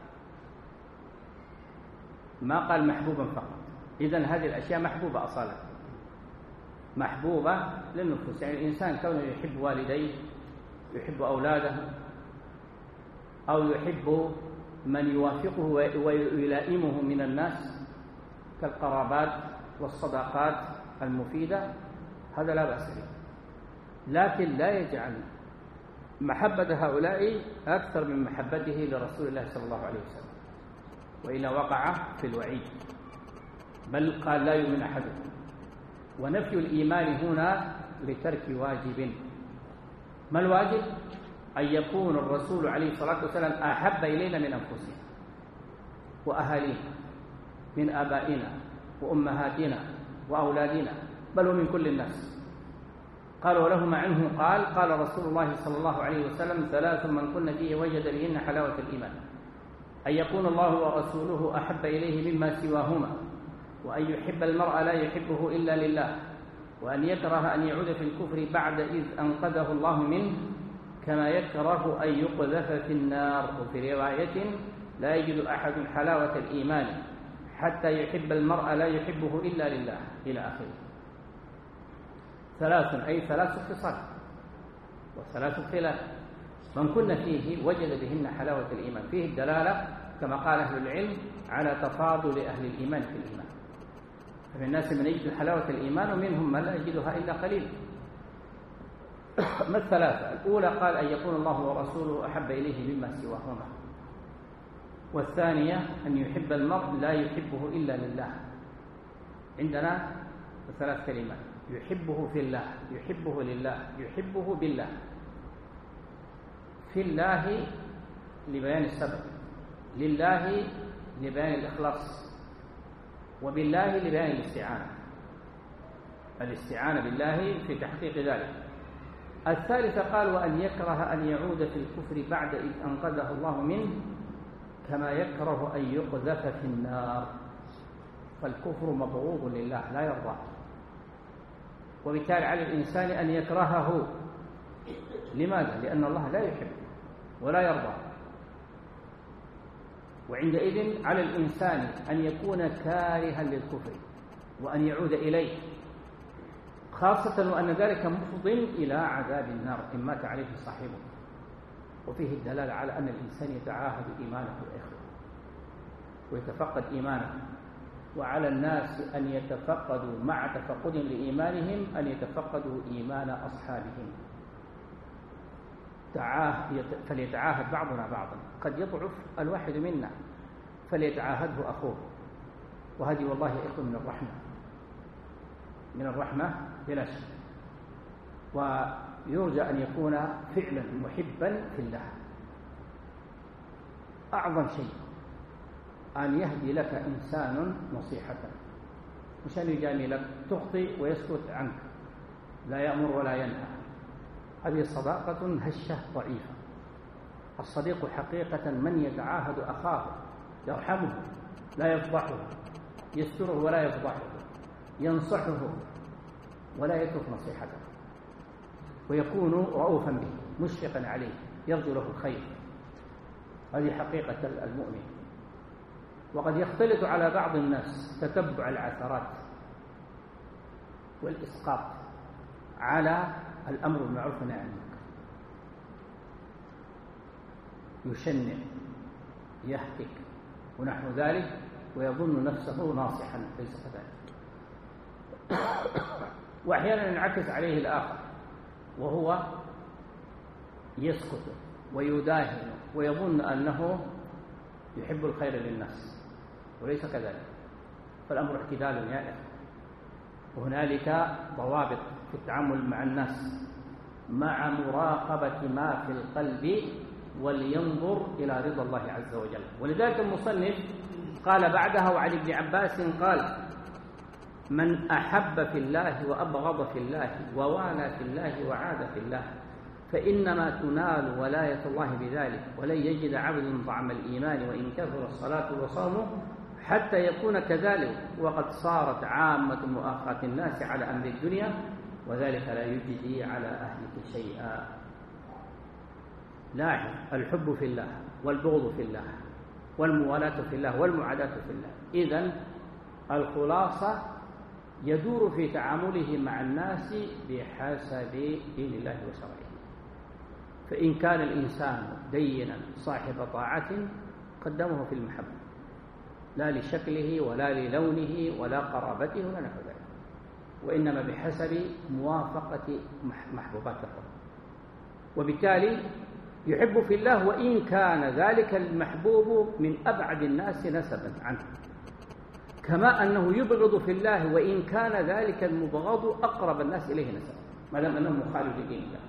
S1: ما قال محبوبا فقط. إذن هذه الأشياء محبوبة أصالة، محبوبة للنفوس. يعني الإنسان كونه يحب والديه، يحب أولاده، أو يحب من يوافقه ويلائمه من الناس كالقرابات والصداقات المفيدة، هذا لا بأس به، لكن لا يجعل محبة هؤلاء أكثر من محبته لرسول الله صلى الله عليه وسلم، وإلا وقع في الوعيد. بل قال: لا يؤمن أحدكم. ونفي الإيمان هنا لترك واجب. ما الواجب؟ أن يكون الرسول عليه الصلاة والسلام أحب إلينا من أنفسنا وأهالينا، من آبائنا وأمهاتنا وأولادنا، بل ومن كل الناس. قال: ولهما عنه قال رسول الله صلى الله عليه وسلم: 3 من كن فيه وجد بهن حلاوة الإيمان: أن يكون الله ورسوله أحب إليه مما سواهما، وأن يحب المرء لا يحبه إلا لله، وأن يكره أن يعود في الكفر بعد إذ أنقذه الله منه، كما يكره أن يقذف في النار. وفي رواية: لا يجد أحد حلاوة الإيمان حتى يحب المرء لا يحبه إلا لله، إلى آخره. 3 أي 3 خصال و3 خلال، من كن فيه وجد بهن حلاوة الإيمان. فيه الدلالة كما قال أهل العلم على تفاضل أهل الإيمان في الإيمان، فمن الناس من يجد حلاوة الإيمان ومنهم من لا يجدها إلا قليل. ما الثلاثة؟ الأولى قال أن يكون الله ورسوله أحب إليه مما سواهما، والثانية أن يحب المرء لا يحبه إلا لله. عندنا ثلاث كلمات: يحبه في الله، يحبه لله، يحبه بالله. في الله لبيان السبب، لله لبيان الإخلاص، وبالله لبيان الاستعانة بالله في تحقيق ذلك. الثالثة قال: وأن يكره أن يعود في الكفر بعد إذ أنقذه الله منه، كما يكره أن يقذف في النار. فالكفر مبغوض لله لا يرضاه، وبالتالي على الإنسان أن يكرهه. لماذا؟ لأن الله لا يحب ولا يرضى. وعندئذ على الإنسان أن يكون كارها للكفر وأن يعود إليه، خاصة وأن ذلك مفض إلى عذاب النار إن مات عليه صاحبه. وفيه الدلالة على أن الإنسان يتعاهد إيمانه الإخوة ويتفقد إيمانه، وعلى الناس أن يتفقدوا مع تفقد لإيمانهم أن يتفقدوا إيمان أصحابهم. فليتعاهد بعضنا بعضا، قد يضعف الواحد منا فليتعاهده أخوه. وهذه والله يا إخوة من الرحمة بلا شك. ويرجى أن يكون فعلا محبا في الله. أعظم شيء أن يهدي لك إنسان نصيحة، مش أن يجاملك تخطئ ويسكت عنك، لا يأمر ولا ينهى. هذه صداقة هشة ضعيفة. الصديق حقيقة من يتعاهد أخاه، يرحمه لا يفضحه، يستره ولا يفضحه، ينصحه ولا يترك نصيحته، ويكون رؤوفا به مشفقا عليه، يرجو له الخير. هذه حقيقة المؤمن. وقد يختلط على بعض الناس تتبع العثرات والإسقاط على الأمر بالمعروف والنهي عن المنكر، يشنع، يهتك ونحو ذلك، ويظن نفسه ناصحا، ليس كذلك. وأحيانا ينعكس عليه الآخر وهو يسكت ويداهن ويظن أنه يحب الخير للناس، وليس كذلك. فالأمر اعتدال يائر، وهنالك ضوابط في التعامل مع الناس مع مراقبة ما في القلب، ولينظر إلى رضا الله عز وجل. ولذلك المصنف قال بعدها: وعن ابن عباس قال: من أحب في الله وأبغض في الله ووالى في الله وعاد في الله فإنما تنال ولاية الله بذلك، ولن يجد عبد طعم الإيمان وإن كثر الصلاة وصومه حتى يكون كذلك. وقد صارت عامة مؤاخاة الناس على أمر الدنيا، وذلك لا يجزي على أهلك شيئا. لاحظ: الحب في الله والبغض في الله والموالاة في الله والمعاداة في الله. إذن الخلاصة يدور في تعامله مع الناس بحسب دين الله وشرعه. فإن كان الإنسان دينا صاحب طاعة قدمه في المحبة، لا لشكله ولا للونه ولا قرابته ولا نحو ذلك، وإنما بحسب موافقة محبوباته. وبالتالي يحب في الله وإن كان ذلك المحبوب من أبعد الناس نسبا عنه، كما أنه يبغض في الله وإن كان ذلك المبغض أقرب الناس إليه نسبا، ما دام أنه مخالف لدين الله.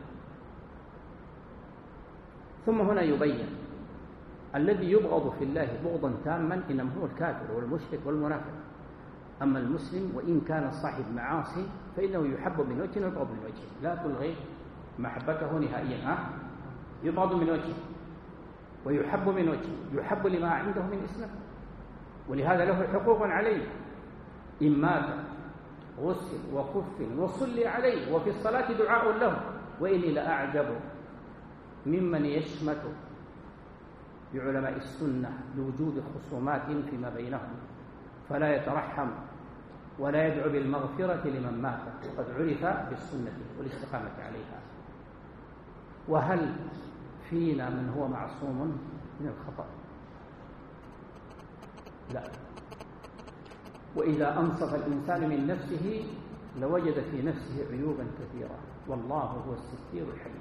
S1: ثم هنا يبين الذي يبغض في الله بغضا تاما إنما هو الكافر والمشرك والمنافق. أما المسلم وإن كان صاحب معاصي فإنه يحب من وجه ويبغض من وجه، لا تلغي محبته نهائيا. يبغض من وجه ويحب من وجه، يحب لما عنده من إسلام، ولهذا له حقوق عليه. إن مات غسل وكفن وصلي عليه، وفي الصلاة دعاء له. وإني لأعجب ممن يشمت بعلماء السنة لوجود خصومات فيما بينهم فلا يترحم ولا يدعو بالمغفرة لمن مات وقد عرف بالسنة والاستقامة عليها. وهل فينا من هو معصوم من الخطأ؟ لا، وإذا أنصف الإنسان من نفسه لوجد في نفسه عيوبا كثيرة، والله هو الستير الحليم.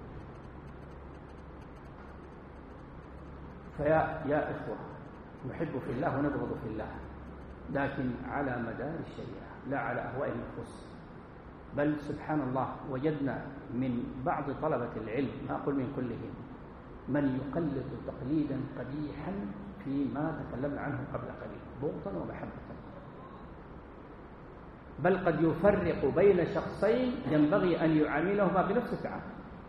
S1: فيا إخوة، نحب في الله ونبغض في الله، لكن على مدار الشريعة لا على أهواء النفوس. بل سبحان الله وجدنا من بعض طلبة العلم، ما أقول من كلهم، من يقلد تقليدا قبيحا فيما تكلمنا عنه قبل قليل بغضا ومحبة، بل قد يفرق بين شخصين ينبغي أن يعاملهما بنفس التعامل،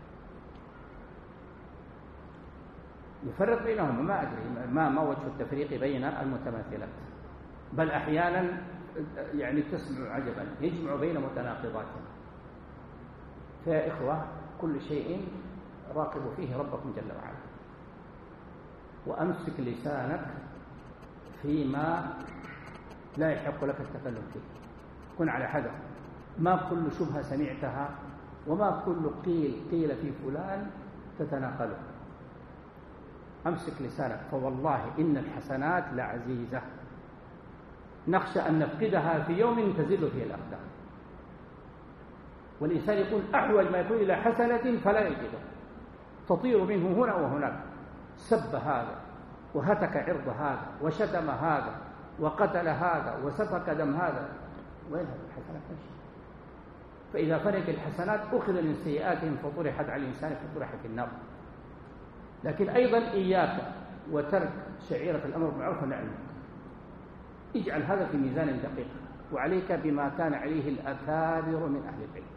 S1: يفرق بينهما. ما أدري ما وجه التفريق بين المتماثلات، بل أحيانا يعني تسمع عجبا يجمع بين متناقضات. فيا إخوة، كل شيء راقبوا فيه ربكم جل وعلا، وأمسك لسانك فيما لا يحق لك التكلم فيه، كن على حذر. ما كل شبهة سمعتها وما كل قيل في فلان تتناقله. أمسك لسانك، فوالله إن الحسنات لعزيزة، نخشى أن نفقدها في يوم تزل فيه الأقدام. والإنسان يكون أحوج ما يكون إلى حسنة فلا يجده، تطير منه هنا وهناك، سب هذا وهتك عرض هذا وشتم هذا وقتل هذا وسفك دم هذا، وين هذه الحسنات؟ فإذا فرق الحسنات أخذ من سيئاتهم فطرحت على الإنسان فطرحت في النار. لكن أيضا إياك وترك شعيرة الأمر بالمعروف والنهي عن المنكر، اجعل هذا في ميزان دقيق، وعليك بما كان عليه الأكابر من أهل العلم.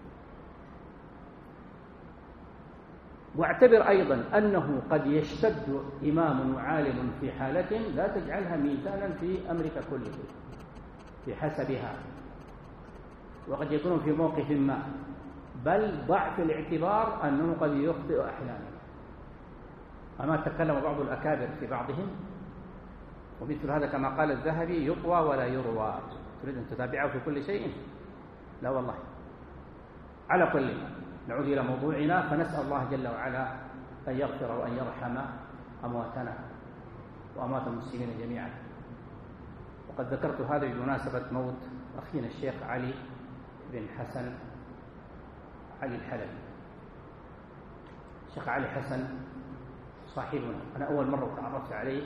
S1: واعتبر أيضا أنه قد يشتد إمام وعالم في حالة لا تجعلها ميزانا في أمرك كله بحسبها، وقد يكون في موقف ما، بل ضع في الاعتبار أنه قد يخطئ أحيانا. أما تكلم بعض الأكابر في بعضهم، ومثل هذا كما قال الذهبي يطوى ولا يروى. تريد أن تتابعه في كل شيء؟ لا والله. على كل، نعود إلى موضوعنا، فنسأل الله جل وعلا أن يغفر وأن يرحم أمواتنا وأموات المسلمين جميعا. وقد ذكرت هذا بمناسبة موت أخينا الشيخ علي بن حسن علي الحلبي. الشيخ علي حسن صاحبنا، أنا أول مرة تعرفت عليه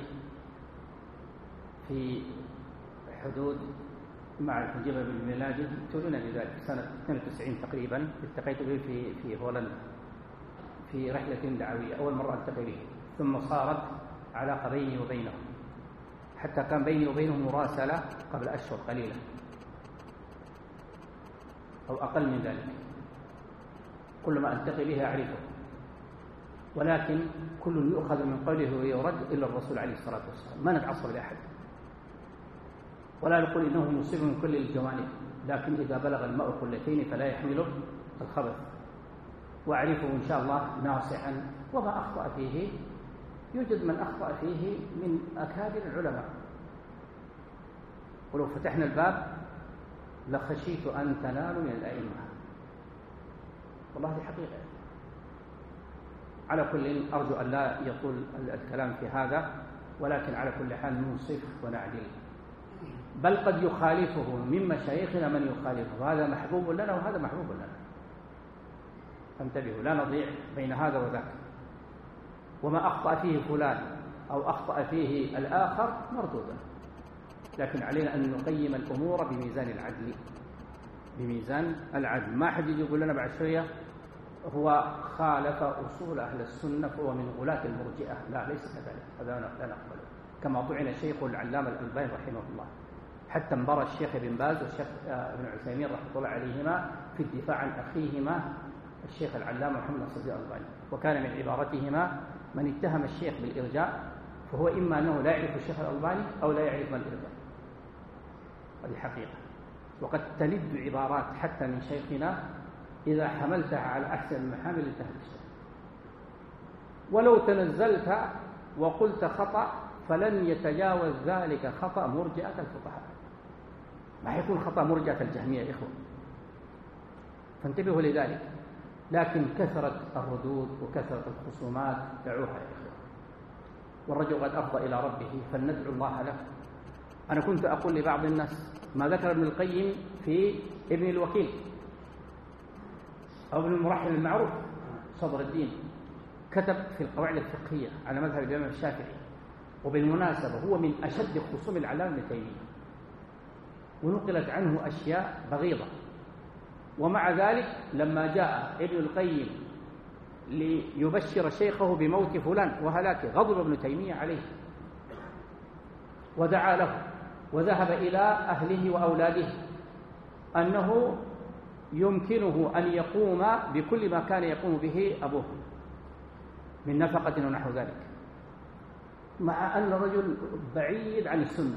S1: في حدود مع الجبل بن ملاجد، تولنا لذلك سنة 92 تقريبا، التقيت به في هولندا في رحلة دعوية، أول مرة التقي به، ثم صارت علاقة بيني وبينه، حتى كان بيني وبينه مراسلة قبل أشهر قليلة أو أقل من ذلك. كل ما ألتقي به أعرفه، ولكن كل يؤخذ من قوله ويرد إلا الرسول عليه الصلاة والسلام. ما نتعصب لأحد ولا نقول إنه مصيب من كل الجوانب، لكن إذا بلغ الماء قلتين فلا يحمله الخبث. وأعرفه إن شاء الله ناصحا، وما أخطأ فيه يوجد من أخطأ فيه من أكابر العلماء، ولو فتحنا الباب لخشيت أن تنالوا من الأئمة، والله هذه حقيقة. على كل، أرجو أن لا يطول الكلام في هذا، ولكن على كل حال ننصف ونعدل، بل قد يخالفه من مشايخنا من يخالفه، هذا محبوب لنا وهذا محبوب لنا، فانتبهوا لا نضيع بين هذا وذاك. وما أخطأ فيه فلان أو أخطأ فيه الآخر مردودا، لكن علينا أن نقيم الأمور بميزان العدل، بميزان العدل. ما حد يجي يقول لنا بعد شوية هو خالف أصول أهل السنة فهو من غلاة المرجئة، لا ليس كذلك، هذا لا نقبله. كما طعن الشيخ العلامة الألباني رحمه الله، حتى انبرى الشيخ بن باز والشيخ ابن عثيمين رحمه الله عليهما في الدفاع عن أخيهما الشيخ العلامة محمد ناصر الدين الألباني، وكان من عبارتهما من اتهم الشيخ بالإرجاء فهو إما أنه لا يعرف الشيخ الألباني أو لا يعرف ما الإرجاء. هذه حقيقة، وقد تلد عبارات حتى من شيخنا إذا حملتها على أحسن المحامل انتهت الشيء. ولو تنزلت وقلت خطأ فلن يتجاوز ذلك خطأ مرجئة الفقهاء، ما حيكون خطأ مرجئة الجهمية يا إخوة، فانتبهوا لذلك. لكن كثرة الردود وكثرة الخصومات دعوها يا إخوة، والرجل قد أفضى إلى ربه فلندعو الله له. أنا كنت أقول لبعض الناس ما ذكر ابن القيم في ابن الوكيل أو ابن المرحل المعروف صدر الدين، كتب في القواعد الفقهية على مذهب الإمام الشافعي، وبالمناسبة هو من أشد خصوم العلامة ابن تيمية، ونقلت عنه أشياء بغيضة. ومع ذلك لما جاء ابن القيم ليبشر شيخه بموت فلان وهلاكه غضب ابن تيمية عليه ودعا له، وذهب إلى أهله وأولاده أنه يمكنه أن يقوم بكل ما كان يقوم به أبوه من نفقة ونحو ذلك، مع أن الرجل بعيد عن السنة.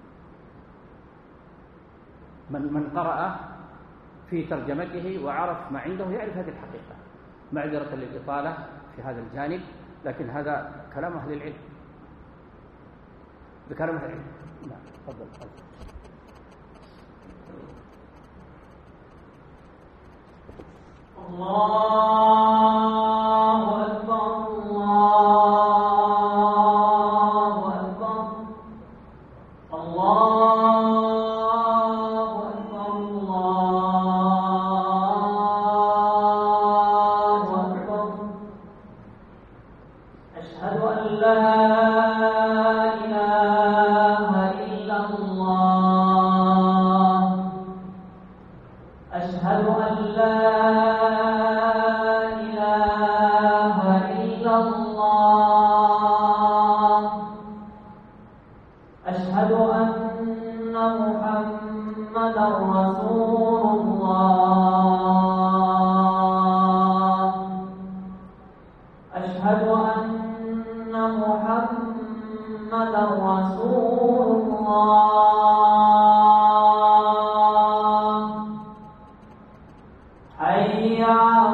S1: من قرأ في ترجمته وعرف ما عنده يعرف هذه الحقيقة. معذرة للإطالة في هذا الجانب، لكن هذا كلام أهل العلم، بكلام أهل العلم. نعم، تفضل.
S2: الله أكبر الله أكبر الله أكبر الله أكبر. أشهد أن لا إله إلا الله. أشهد أن لا أشهد أن محمدًا رسول الله. أشهد أن محمدًا رسول الله. حي على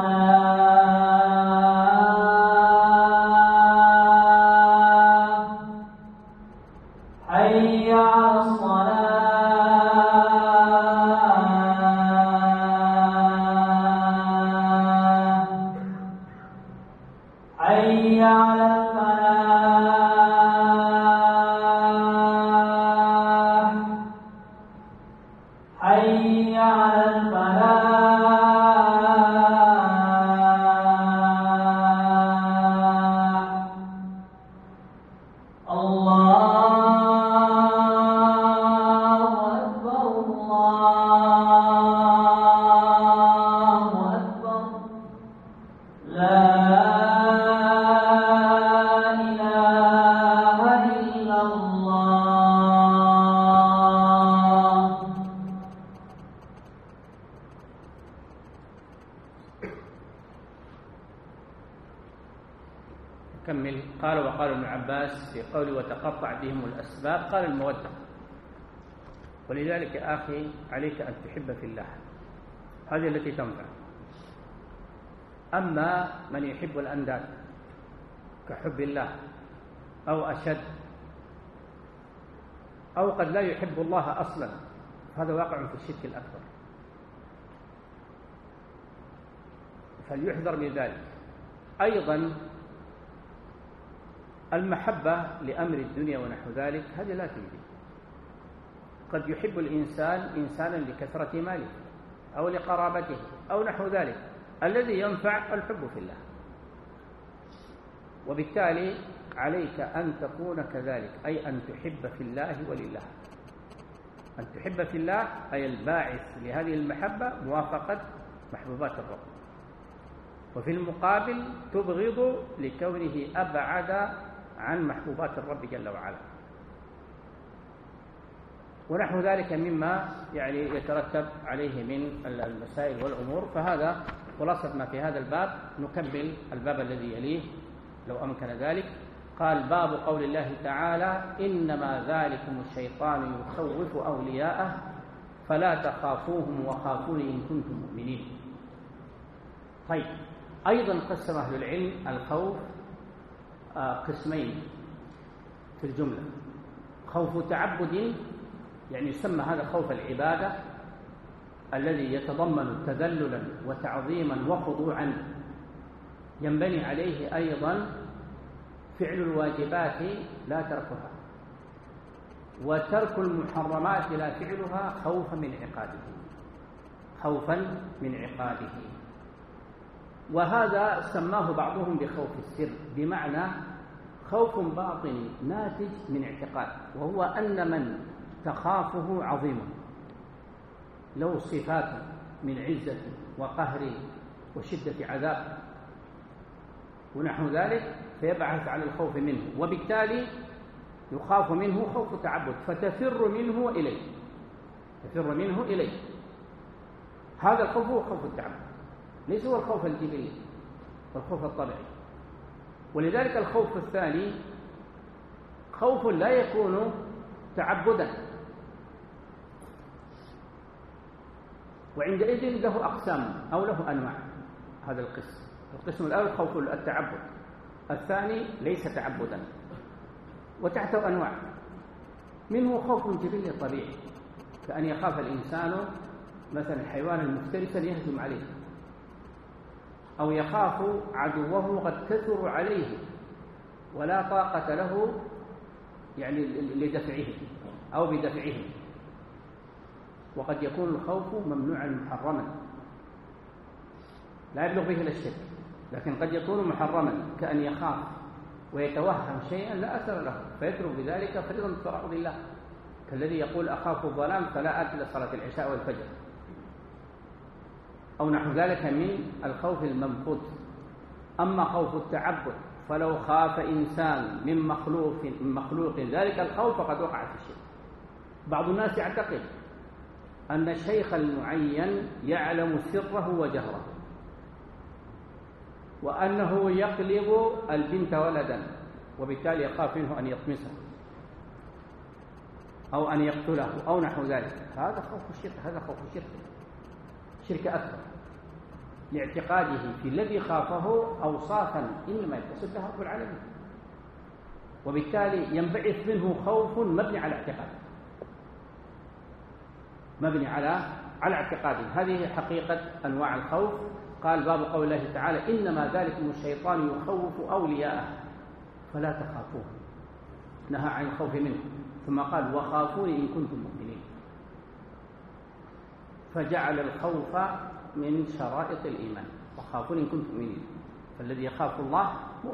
S2: الصلاة. حي على الصلاة. حي على الفلاح. حي على الفلاح.
S1: كمل. قال وقال ابن عباس في قوله وتقطع بهم الأسباب، قال المودة. ولذلك يا أخي عليك أن تحب في الله، هذه التي تنفع. أما من يحب الأنداد كحب الله أو أشد، أو قد لا يحب الله أصلا، هذا واقع في الشرك الأكبر، فليحذر من ذلك. أيضا المحبة لأمر الدنيا ونحو ذلك هذه لا تجدي. قد يحب الإنسان إنسانا لكثرة ماله أو لقرابته أو نحو ذلك، الذي ينفع الحب في الله. وبالتالي عليك أن تكون كذلك، أي أن تحب في الله ولله. أن تحب في الله أي الباعث لهذه المحبة موافقة محبوبات الرب، وفي المقابل تبغض لكونه أبعد عن محبوبات الرب جل وعلا، ونحو ذلك مما يترتب عليه من المسائل والأمور. فهذا خلاصة ما في هذا الباب. نكمل الباب الذي يليه لو أمكن ذلك. قال باب قول الله تعالى إنما ذلكم الشيطان يخوف أولياءه فلا تخافوهم وخافون إن كنتم مؤمنين. طيب، أيضا قسم أهل العلم الخوف قسمين في الجملة: خوف تعبد، يعني يسمى هذا خوف العبادة الذي يتضمن تذللا وتعظيما وخضوعا، ينبني عليه أيضا فعل الواجبات لا تركها، وترك المحرمات لا فعلها خوفا من عقابه، خوفا من عقابه. وهذا سماه بعضهم بخوف السر، بمعنى خوف باطني ناتج من اعتقاد، وهو أن من تخافه عظيم له صفات من عزة وقهر وشدة عذاب ونحو ذلك، فيبعث على الخوف منه، وبالتالي يخاف منه خوف تعبد، فتفر منه إليه، تفر منه إليه. هذا الخوف هو خوف التعبد، ليس هو الخوف الجبلي والخوف الطبيعي. ولذلك الخوف الثاني خوف لا يكون تعبدا، وعندئذ له أقسام أو له أنواع. هذا القسم الأول خوف التعبد، الثاني ليس تعبدا، وتحته أنواع. منه خوف جبلي طبيعي، كأن يخاف الإنسان مثلا الحيوان المفترس يهجم عليه، أو يخاف عدوه قد كثر عليه ولا طاقة له يعني لدفعه أو بدفعه. وقد يكون الخوف ممنوعا محرما لا يبلغ به إلى الشرك، لكن قد يكون محرما، كأن يخاف ويتوهم شيئا لا أثر له فيترك بذلك فريضا من فرائض الله، كالذي يقول أخاف الظلام فلا آتي لصلاة العشاء والفجر، أو نحو ذلك من الخوف المنفوذ. أما خوف التعبد فلو خاف إنسان من مخلوق ذلك الخوف فقد وقع في الشرك. بعض الناس يعتقد أن الشيخ المعين يعلم سره وجهره، وأنه يقلب البنت ولدا، وبالتالي يخاف منه أن يطمسه أو أن يقتله أو نحو ذلك. هذا خوف الشرك، هذا خوف الشرك، شرك أكبر، لاعتقاده في الذي خافه أوصافا إنما يتصف بها رب العالمين، وبالتالي ينبعث منه خوف مبني على اعتقاد، مبني على اعتقاد. هذه حقيقة أنواع الخوف. قال باب قول الله تعالى إنما ذلكم الشيطان يخوف أولياءه فلا تخافوه، نهى عن الخوف منه، ثم قال وخافوني إن كنتم مؤمنين، فجعل الخوف من شرائط الإيمان، وخافوني إن كنتم مؤمنين. فالذي يخاف الله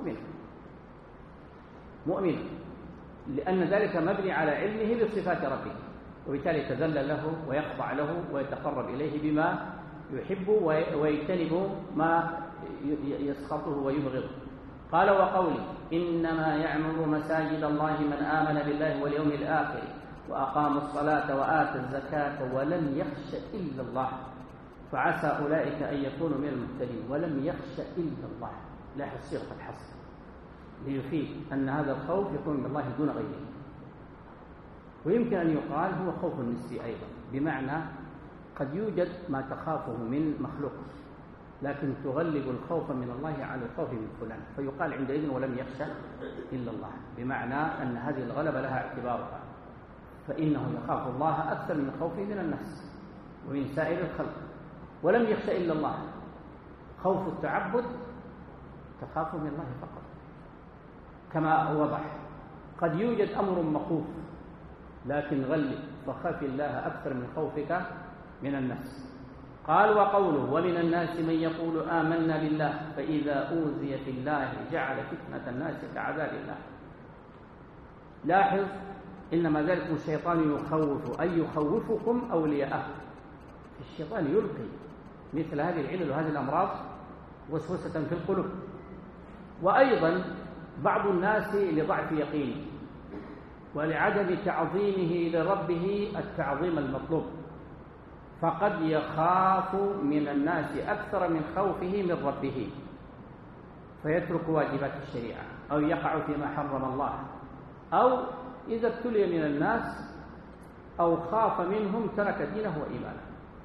S1: مؤمن، لأن ذلك مبني على علمه بصفات ربه، وبالتالي يتذلل له ويخضع له ويتقرب إليه بما يحب ويجتنب ما يسخطه ويبغضه. قال وقوله إنما يعمر مساجد الله من آمن بالله واليوم الآخر وأقام الصلاة وآتى الزكاة ولم يخش إلا الله فعسى أولئك أن يكونوا من المهتدين. ولم يخش إلا الله، لاحظ صيغة الحصر ليفيد أن هذا الخوف يكون من الله دون غيره. ويمكن أن يقال هو خوف نسبي أيضا، بمعنى قد يوجد ما تخافه من مخلوق، لكن تغلب الخوف من الله على الخوف من فلان، فيقال عندئذ ولم يخشى إلا الله، بمعنى أن هذه الغلبة لها اعتبارها، فإنه يخاف الله أكثر من خوفه من الناس ومن سائر الخلق. ولم يخشى إلا الله، خوف التعبد تخاف من الله فقط كما وضح. قد يوجد أمر مخوف لكن غلب فخاف الله أكثر من خوفك من الناس. قال وقوله ومن الناس من يقول آمنا بالله فإذا أوذي في الله جعل فتنة الناس كعذاب الله. لاحظ إنما ذلك الشيطان يخوف، أي يخوفكم أولياءه. الشيطان يلقي مثل هذه العلل وهذه الأمراض وسوسة في القلوب. وأيضا بعض الناس لضعف يقينه ولعدم تعظيمه لربه التعظيم المطلوب، فقد يخاف من الناس أكثر من خوفه من ربه فيترك واجبات الشريعة أو يقع فيما حرم الله، أو إذا ابتلي من الناس أو خاف منهم ترك دينه وإيمانه.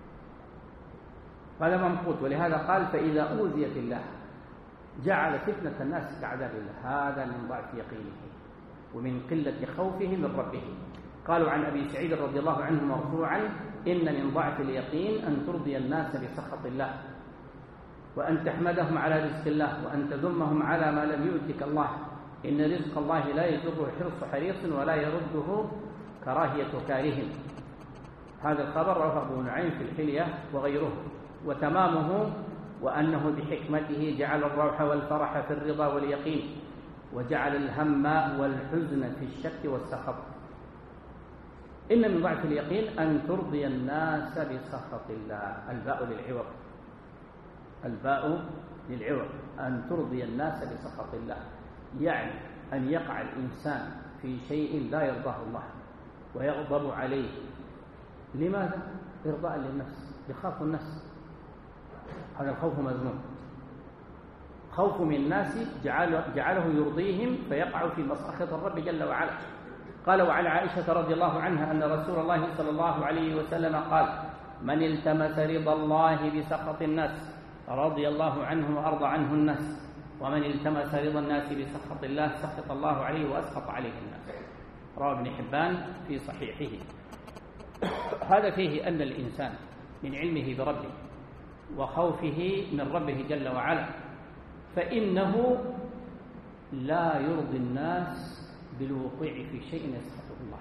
S1: هذا ممقوت. ولهذا قال فإذا أوذي في الله جعل فتنة الناس كعذاب الله. هذا من ضعف يقينه ومن قلة خوفه من ربه. قالوا عن أبي سعيد رضي الله عنه مرفوعا إن من ضعف اليقين أن ترضي الناس بسخط الله، وأن تحمدهم على رزق الله، وأن تذمهم على ما لم يؤتك الله. إن رزق الله لا يجره حرص حريص ولا يرده كراهية كارهم. هذا الخبر رواه أبو نعيم في الحلية وغيره. وتمامه وأنه بحكمته جعل الروح والفرح في الرضا واليقين، وجعل الهم والحزن في الشك والسخط. إن من ضعف اليقين أن ترضي الناس بسخط الله. الباء للعوض، الباء للعوض، أن ترضي الناس بسخط الله، يعني أن يقع الإنسان في شيء لا يرضاه الله ويغضب عليه. لماذا؟ إرضاء للنفس، يخاف النفس. هذا الخوف مذموم. خوف من الناس جعله يرضيهم فيقع في مسخط الرب جل وعلا. قال: وعن عائشة رضي الله عنها أن رسول الله صلى الله عليه وسلم قال: من التمس رضا الله بسخط الناس رضي الله عنه وأرضى عنه الناس، ومن التمس رضا الناس بسخط الله سخط الله عليه وأسخط عليه الناس. رواه ابن حبان في صحيحه. هذا فيه أن الإنسان من علمه بربه وخوفه من ربه جل وعلا فإنه لا يرضي الناس بالوقوع في شيء يسخطه الله.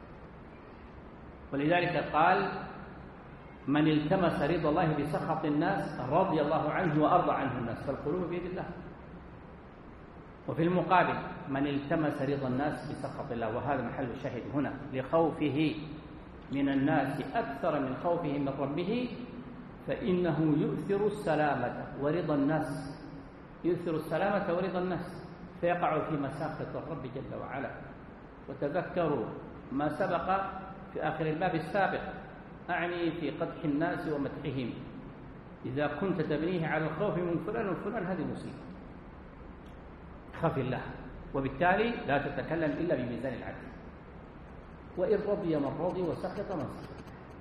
S1: ولذلك قال: من التمس رضا الله بسخط الناس رضي الله عنه وأرضى عنه الناس. فالقلوب بيد الله. وفي المقابل: من التمس رضا الناس بسخط الله، وهذا محل الشاهد هنا، لخوفه من الناس أكثر من خوفه من ربه، فإنه يؤثر السلامة ورضا الناس، يؤثر السلامة ورضا الناس، فيقع في مساخط الرب جل وعلا. وتذكروا ما سبق في آخر الباب السابق، أعني في قدح الناس ومدحهم. إذا كنت تبنيه على الخوف من فلان وفلان هذه مصيبة. خف الله، وبالتالي لا تتكلم إلا بميزان العدل. وإن رضي من رضي وسخط من سخط.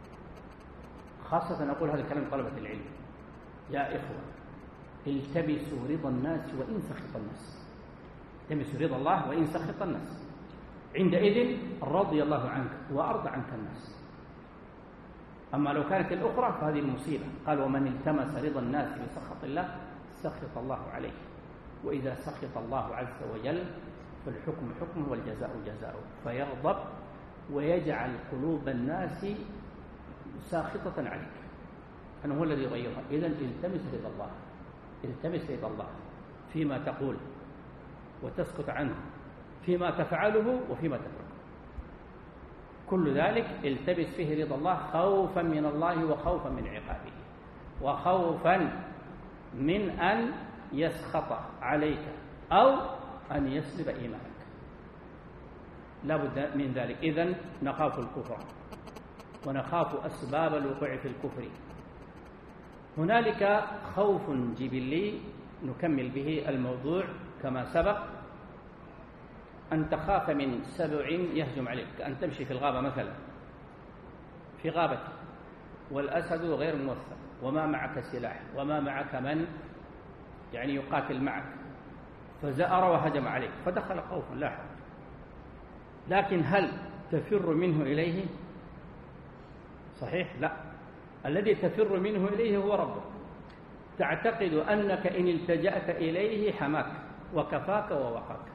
S1: خاصة أقول هذا الكلام طلبة العلم: يا إخوة، التمسوا رضا الناس وإن سخط الناس. التمسوا رضا الله وإن سخط الناس، عندئذ رضي الله عنك وأرضى عنك الناس. أما لو كانت الأخرى فهذه المصيبة. قال: ومن التمس رضا الناس بسخط الله سخط الله عليه. وإذا سخط الله عز وجل فالحكم حكمه والجزاء جزاؤه، فيغضب ويجعل قلوب الناس ساخطة عليك، أنه هو الذي يغيرها. إذن التمس رضا الله، التمس رضا الله فيما تقول وتسكت عنه، فيما تفعله وفيما تتركه. كل ذلك التمس فيه رضا الله، خوفا من الله وخوفا من عقابه، وخوفا من أن يسخط عليك أو أن يسلب إيمانك. لا بد من ذلك. إذن نخاف الكفر ونخاف أسباب الوقوع في الكفر. هنالك خوف جبلي نكمل به الموضوع كما سبق: أن تخاف من سبع يهجم عليك، أن تمشي في الغابة مثلا، في غابة والأسد غير موثق وما معك سلاح وما معك من يعني يقاتل معك، فزأر وهجم عليك فدخل خوفا لا حول. لكن هل تفر منه إليه؟ صحيح؟ لا. الذي تفر منه إليه هو ربك. تعتقد أنك إن التجأت إليه حماك وكفاك ووقاك.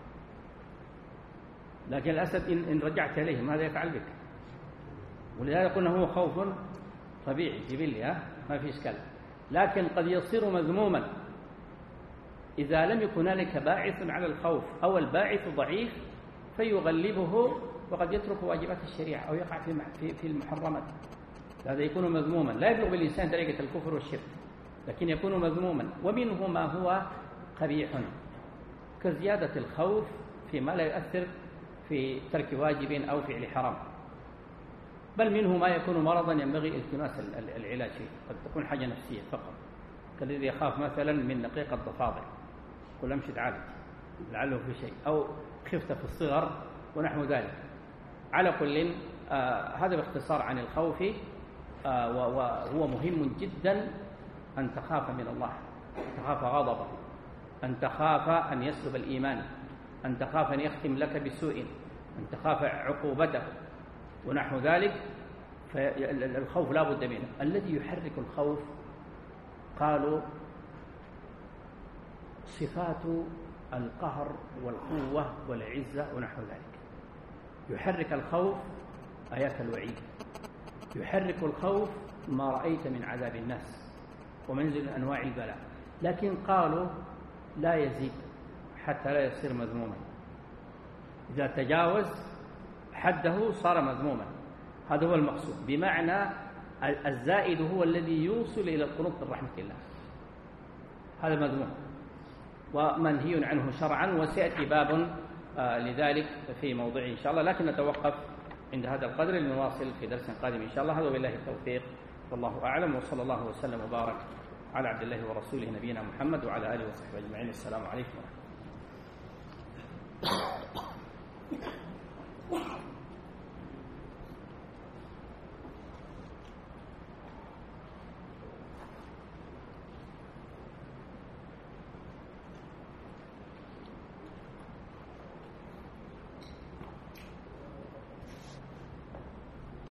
S1: لكن الأسد إن رجعت إليه ماذا يفعل بك؟ ولهذا قلنا هو خوف طبيعي جبلي، ما في إشكال. لكن قد يصير مذموما إذا لم يكن هنالك باعث على الخوف، أو الباعث ضعيف فيغلبه وقد يترك واجبات الشريعة أو يقع في المحرمات. هذا يكون مذموما، لا يبلغ بالإنسان درجة الكفر والشرك، لكن يكون مذموما. ومنه ما هو قبيح كزيادة الخوف فيما لا يؤثر في ترك واجب أو فعل حرام، بل منه ما يكون مرضا ينبغي التماس العلاج فيه. قد تكون حاجة نفسية فقط، كالذي يخاف مثلا من نقيق الضفادع، قل امشي تعالج لعله في شيء، أو خفت في الصغر ونحو ذلك. على كل هذا باختصار عن الخوف. وهو مهم جدا أن تخاف من الله، أن تخاف غضبه، أن تخاف أن يسلب الإيمان، أن تخاف أن يختم لك بسوء، أن تخاف عقوبته ونحو ذلك. فالخوف لا بد منه. الذي يحرك الخوف قالوا صفات القهر والقوة والعزة ونحو ذلك. يحرك الخوف آيات الوعيد، يحرك الخوف ما رأيت من عذاب الناس ومنزل أنواع البلاء، لكن قالوا لا يزيد حتى لا يصير مذموما، إذا تجاوز حده صار مذموما. هذا هو المقصود، بمعنى الزائد هو الذي يوصل إلى القنوط من رحمة الله، هذا مذموم ومنهي عنه شرعا، وسيأتي باب لذلك في موضعه إن شاء الله، لكن نتوقف عند هذا القدر لنواصل في درس قادم إن شاء الله. هذا بالله التوفيق، والله أعلم، وصلى الله وسلم وبارك على عبد الله ورسوله نبينا محمد وعلى آله وصحبه أجمعين. السلام عليكم ورحمة الله.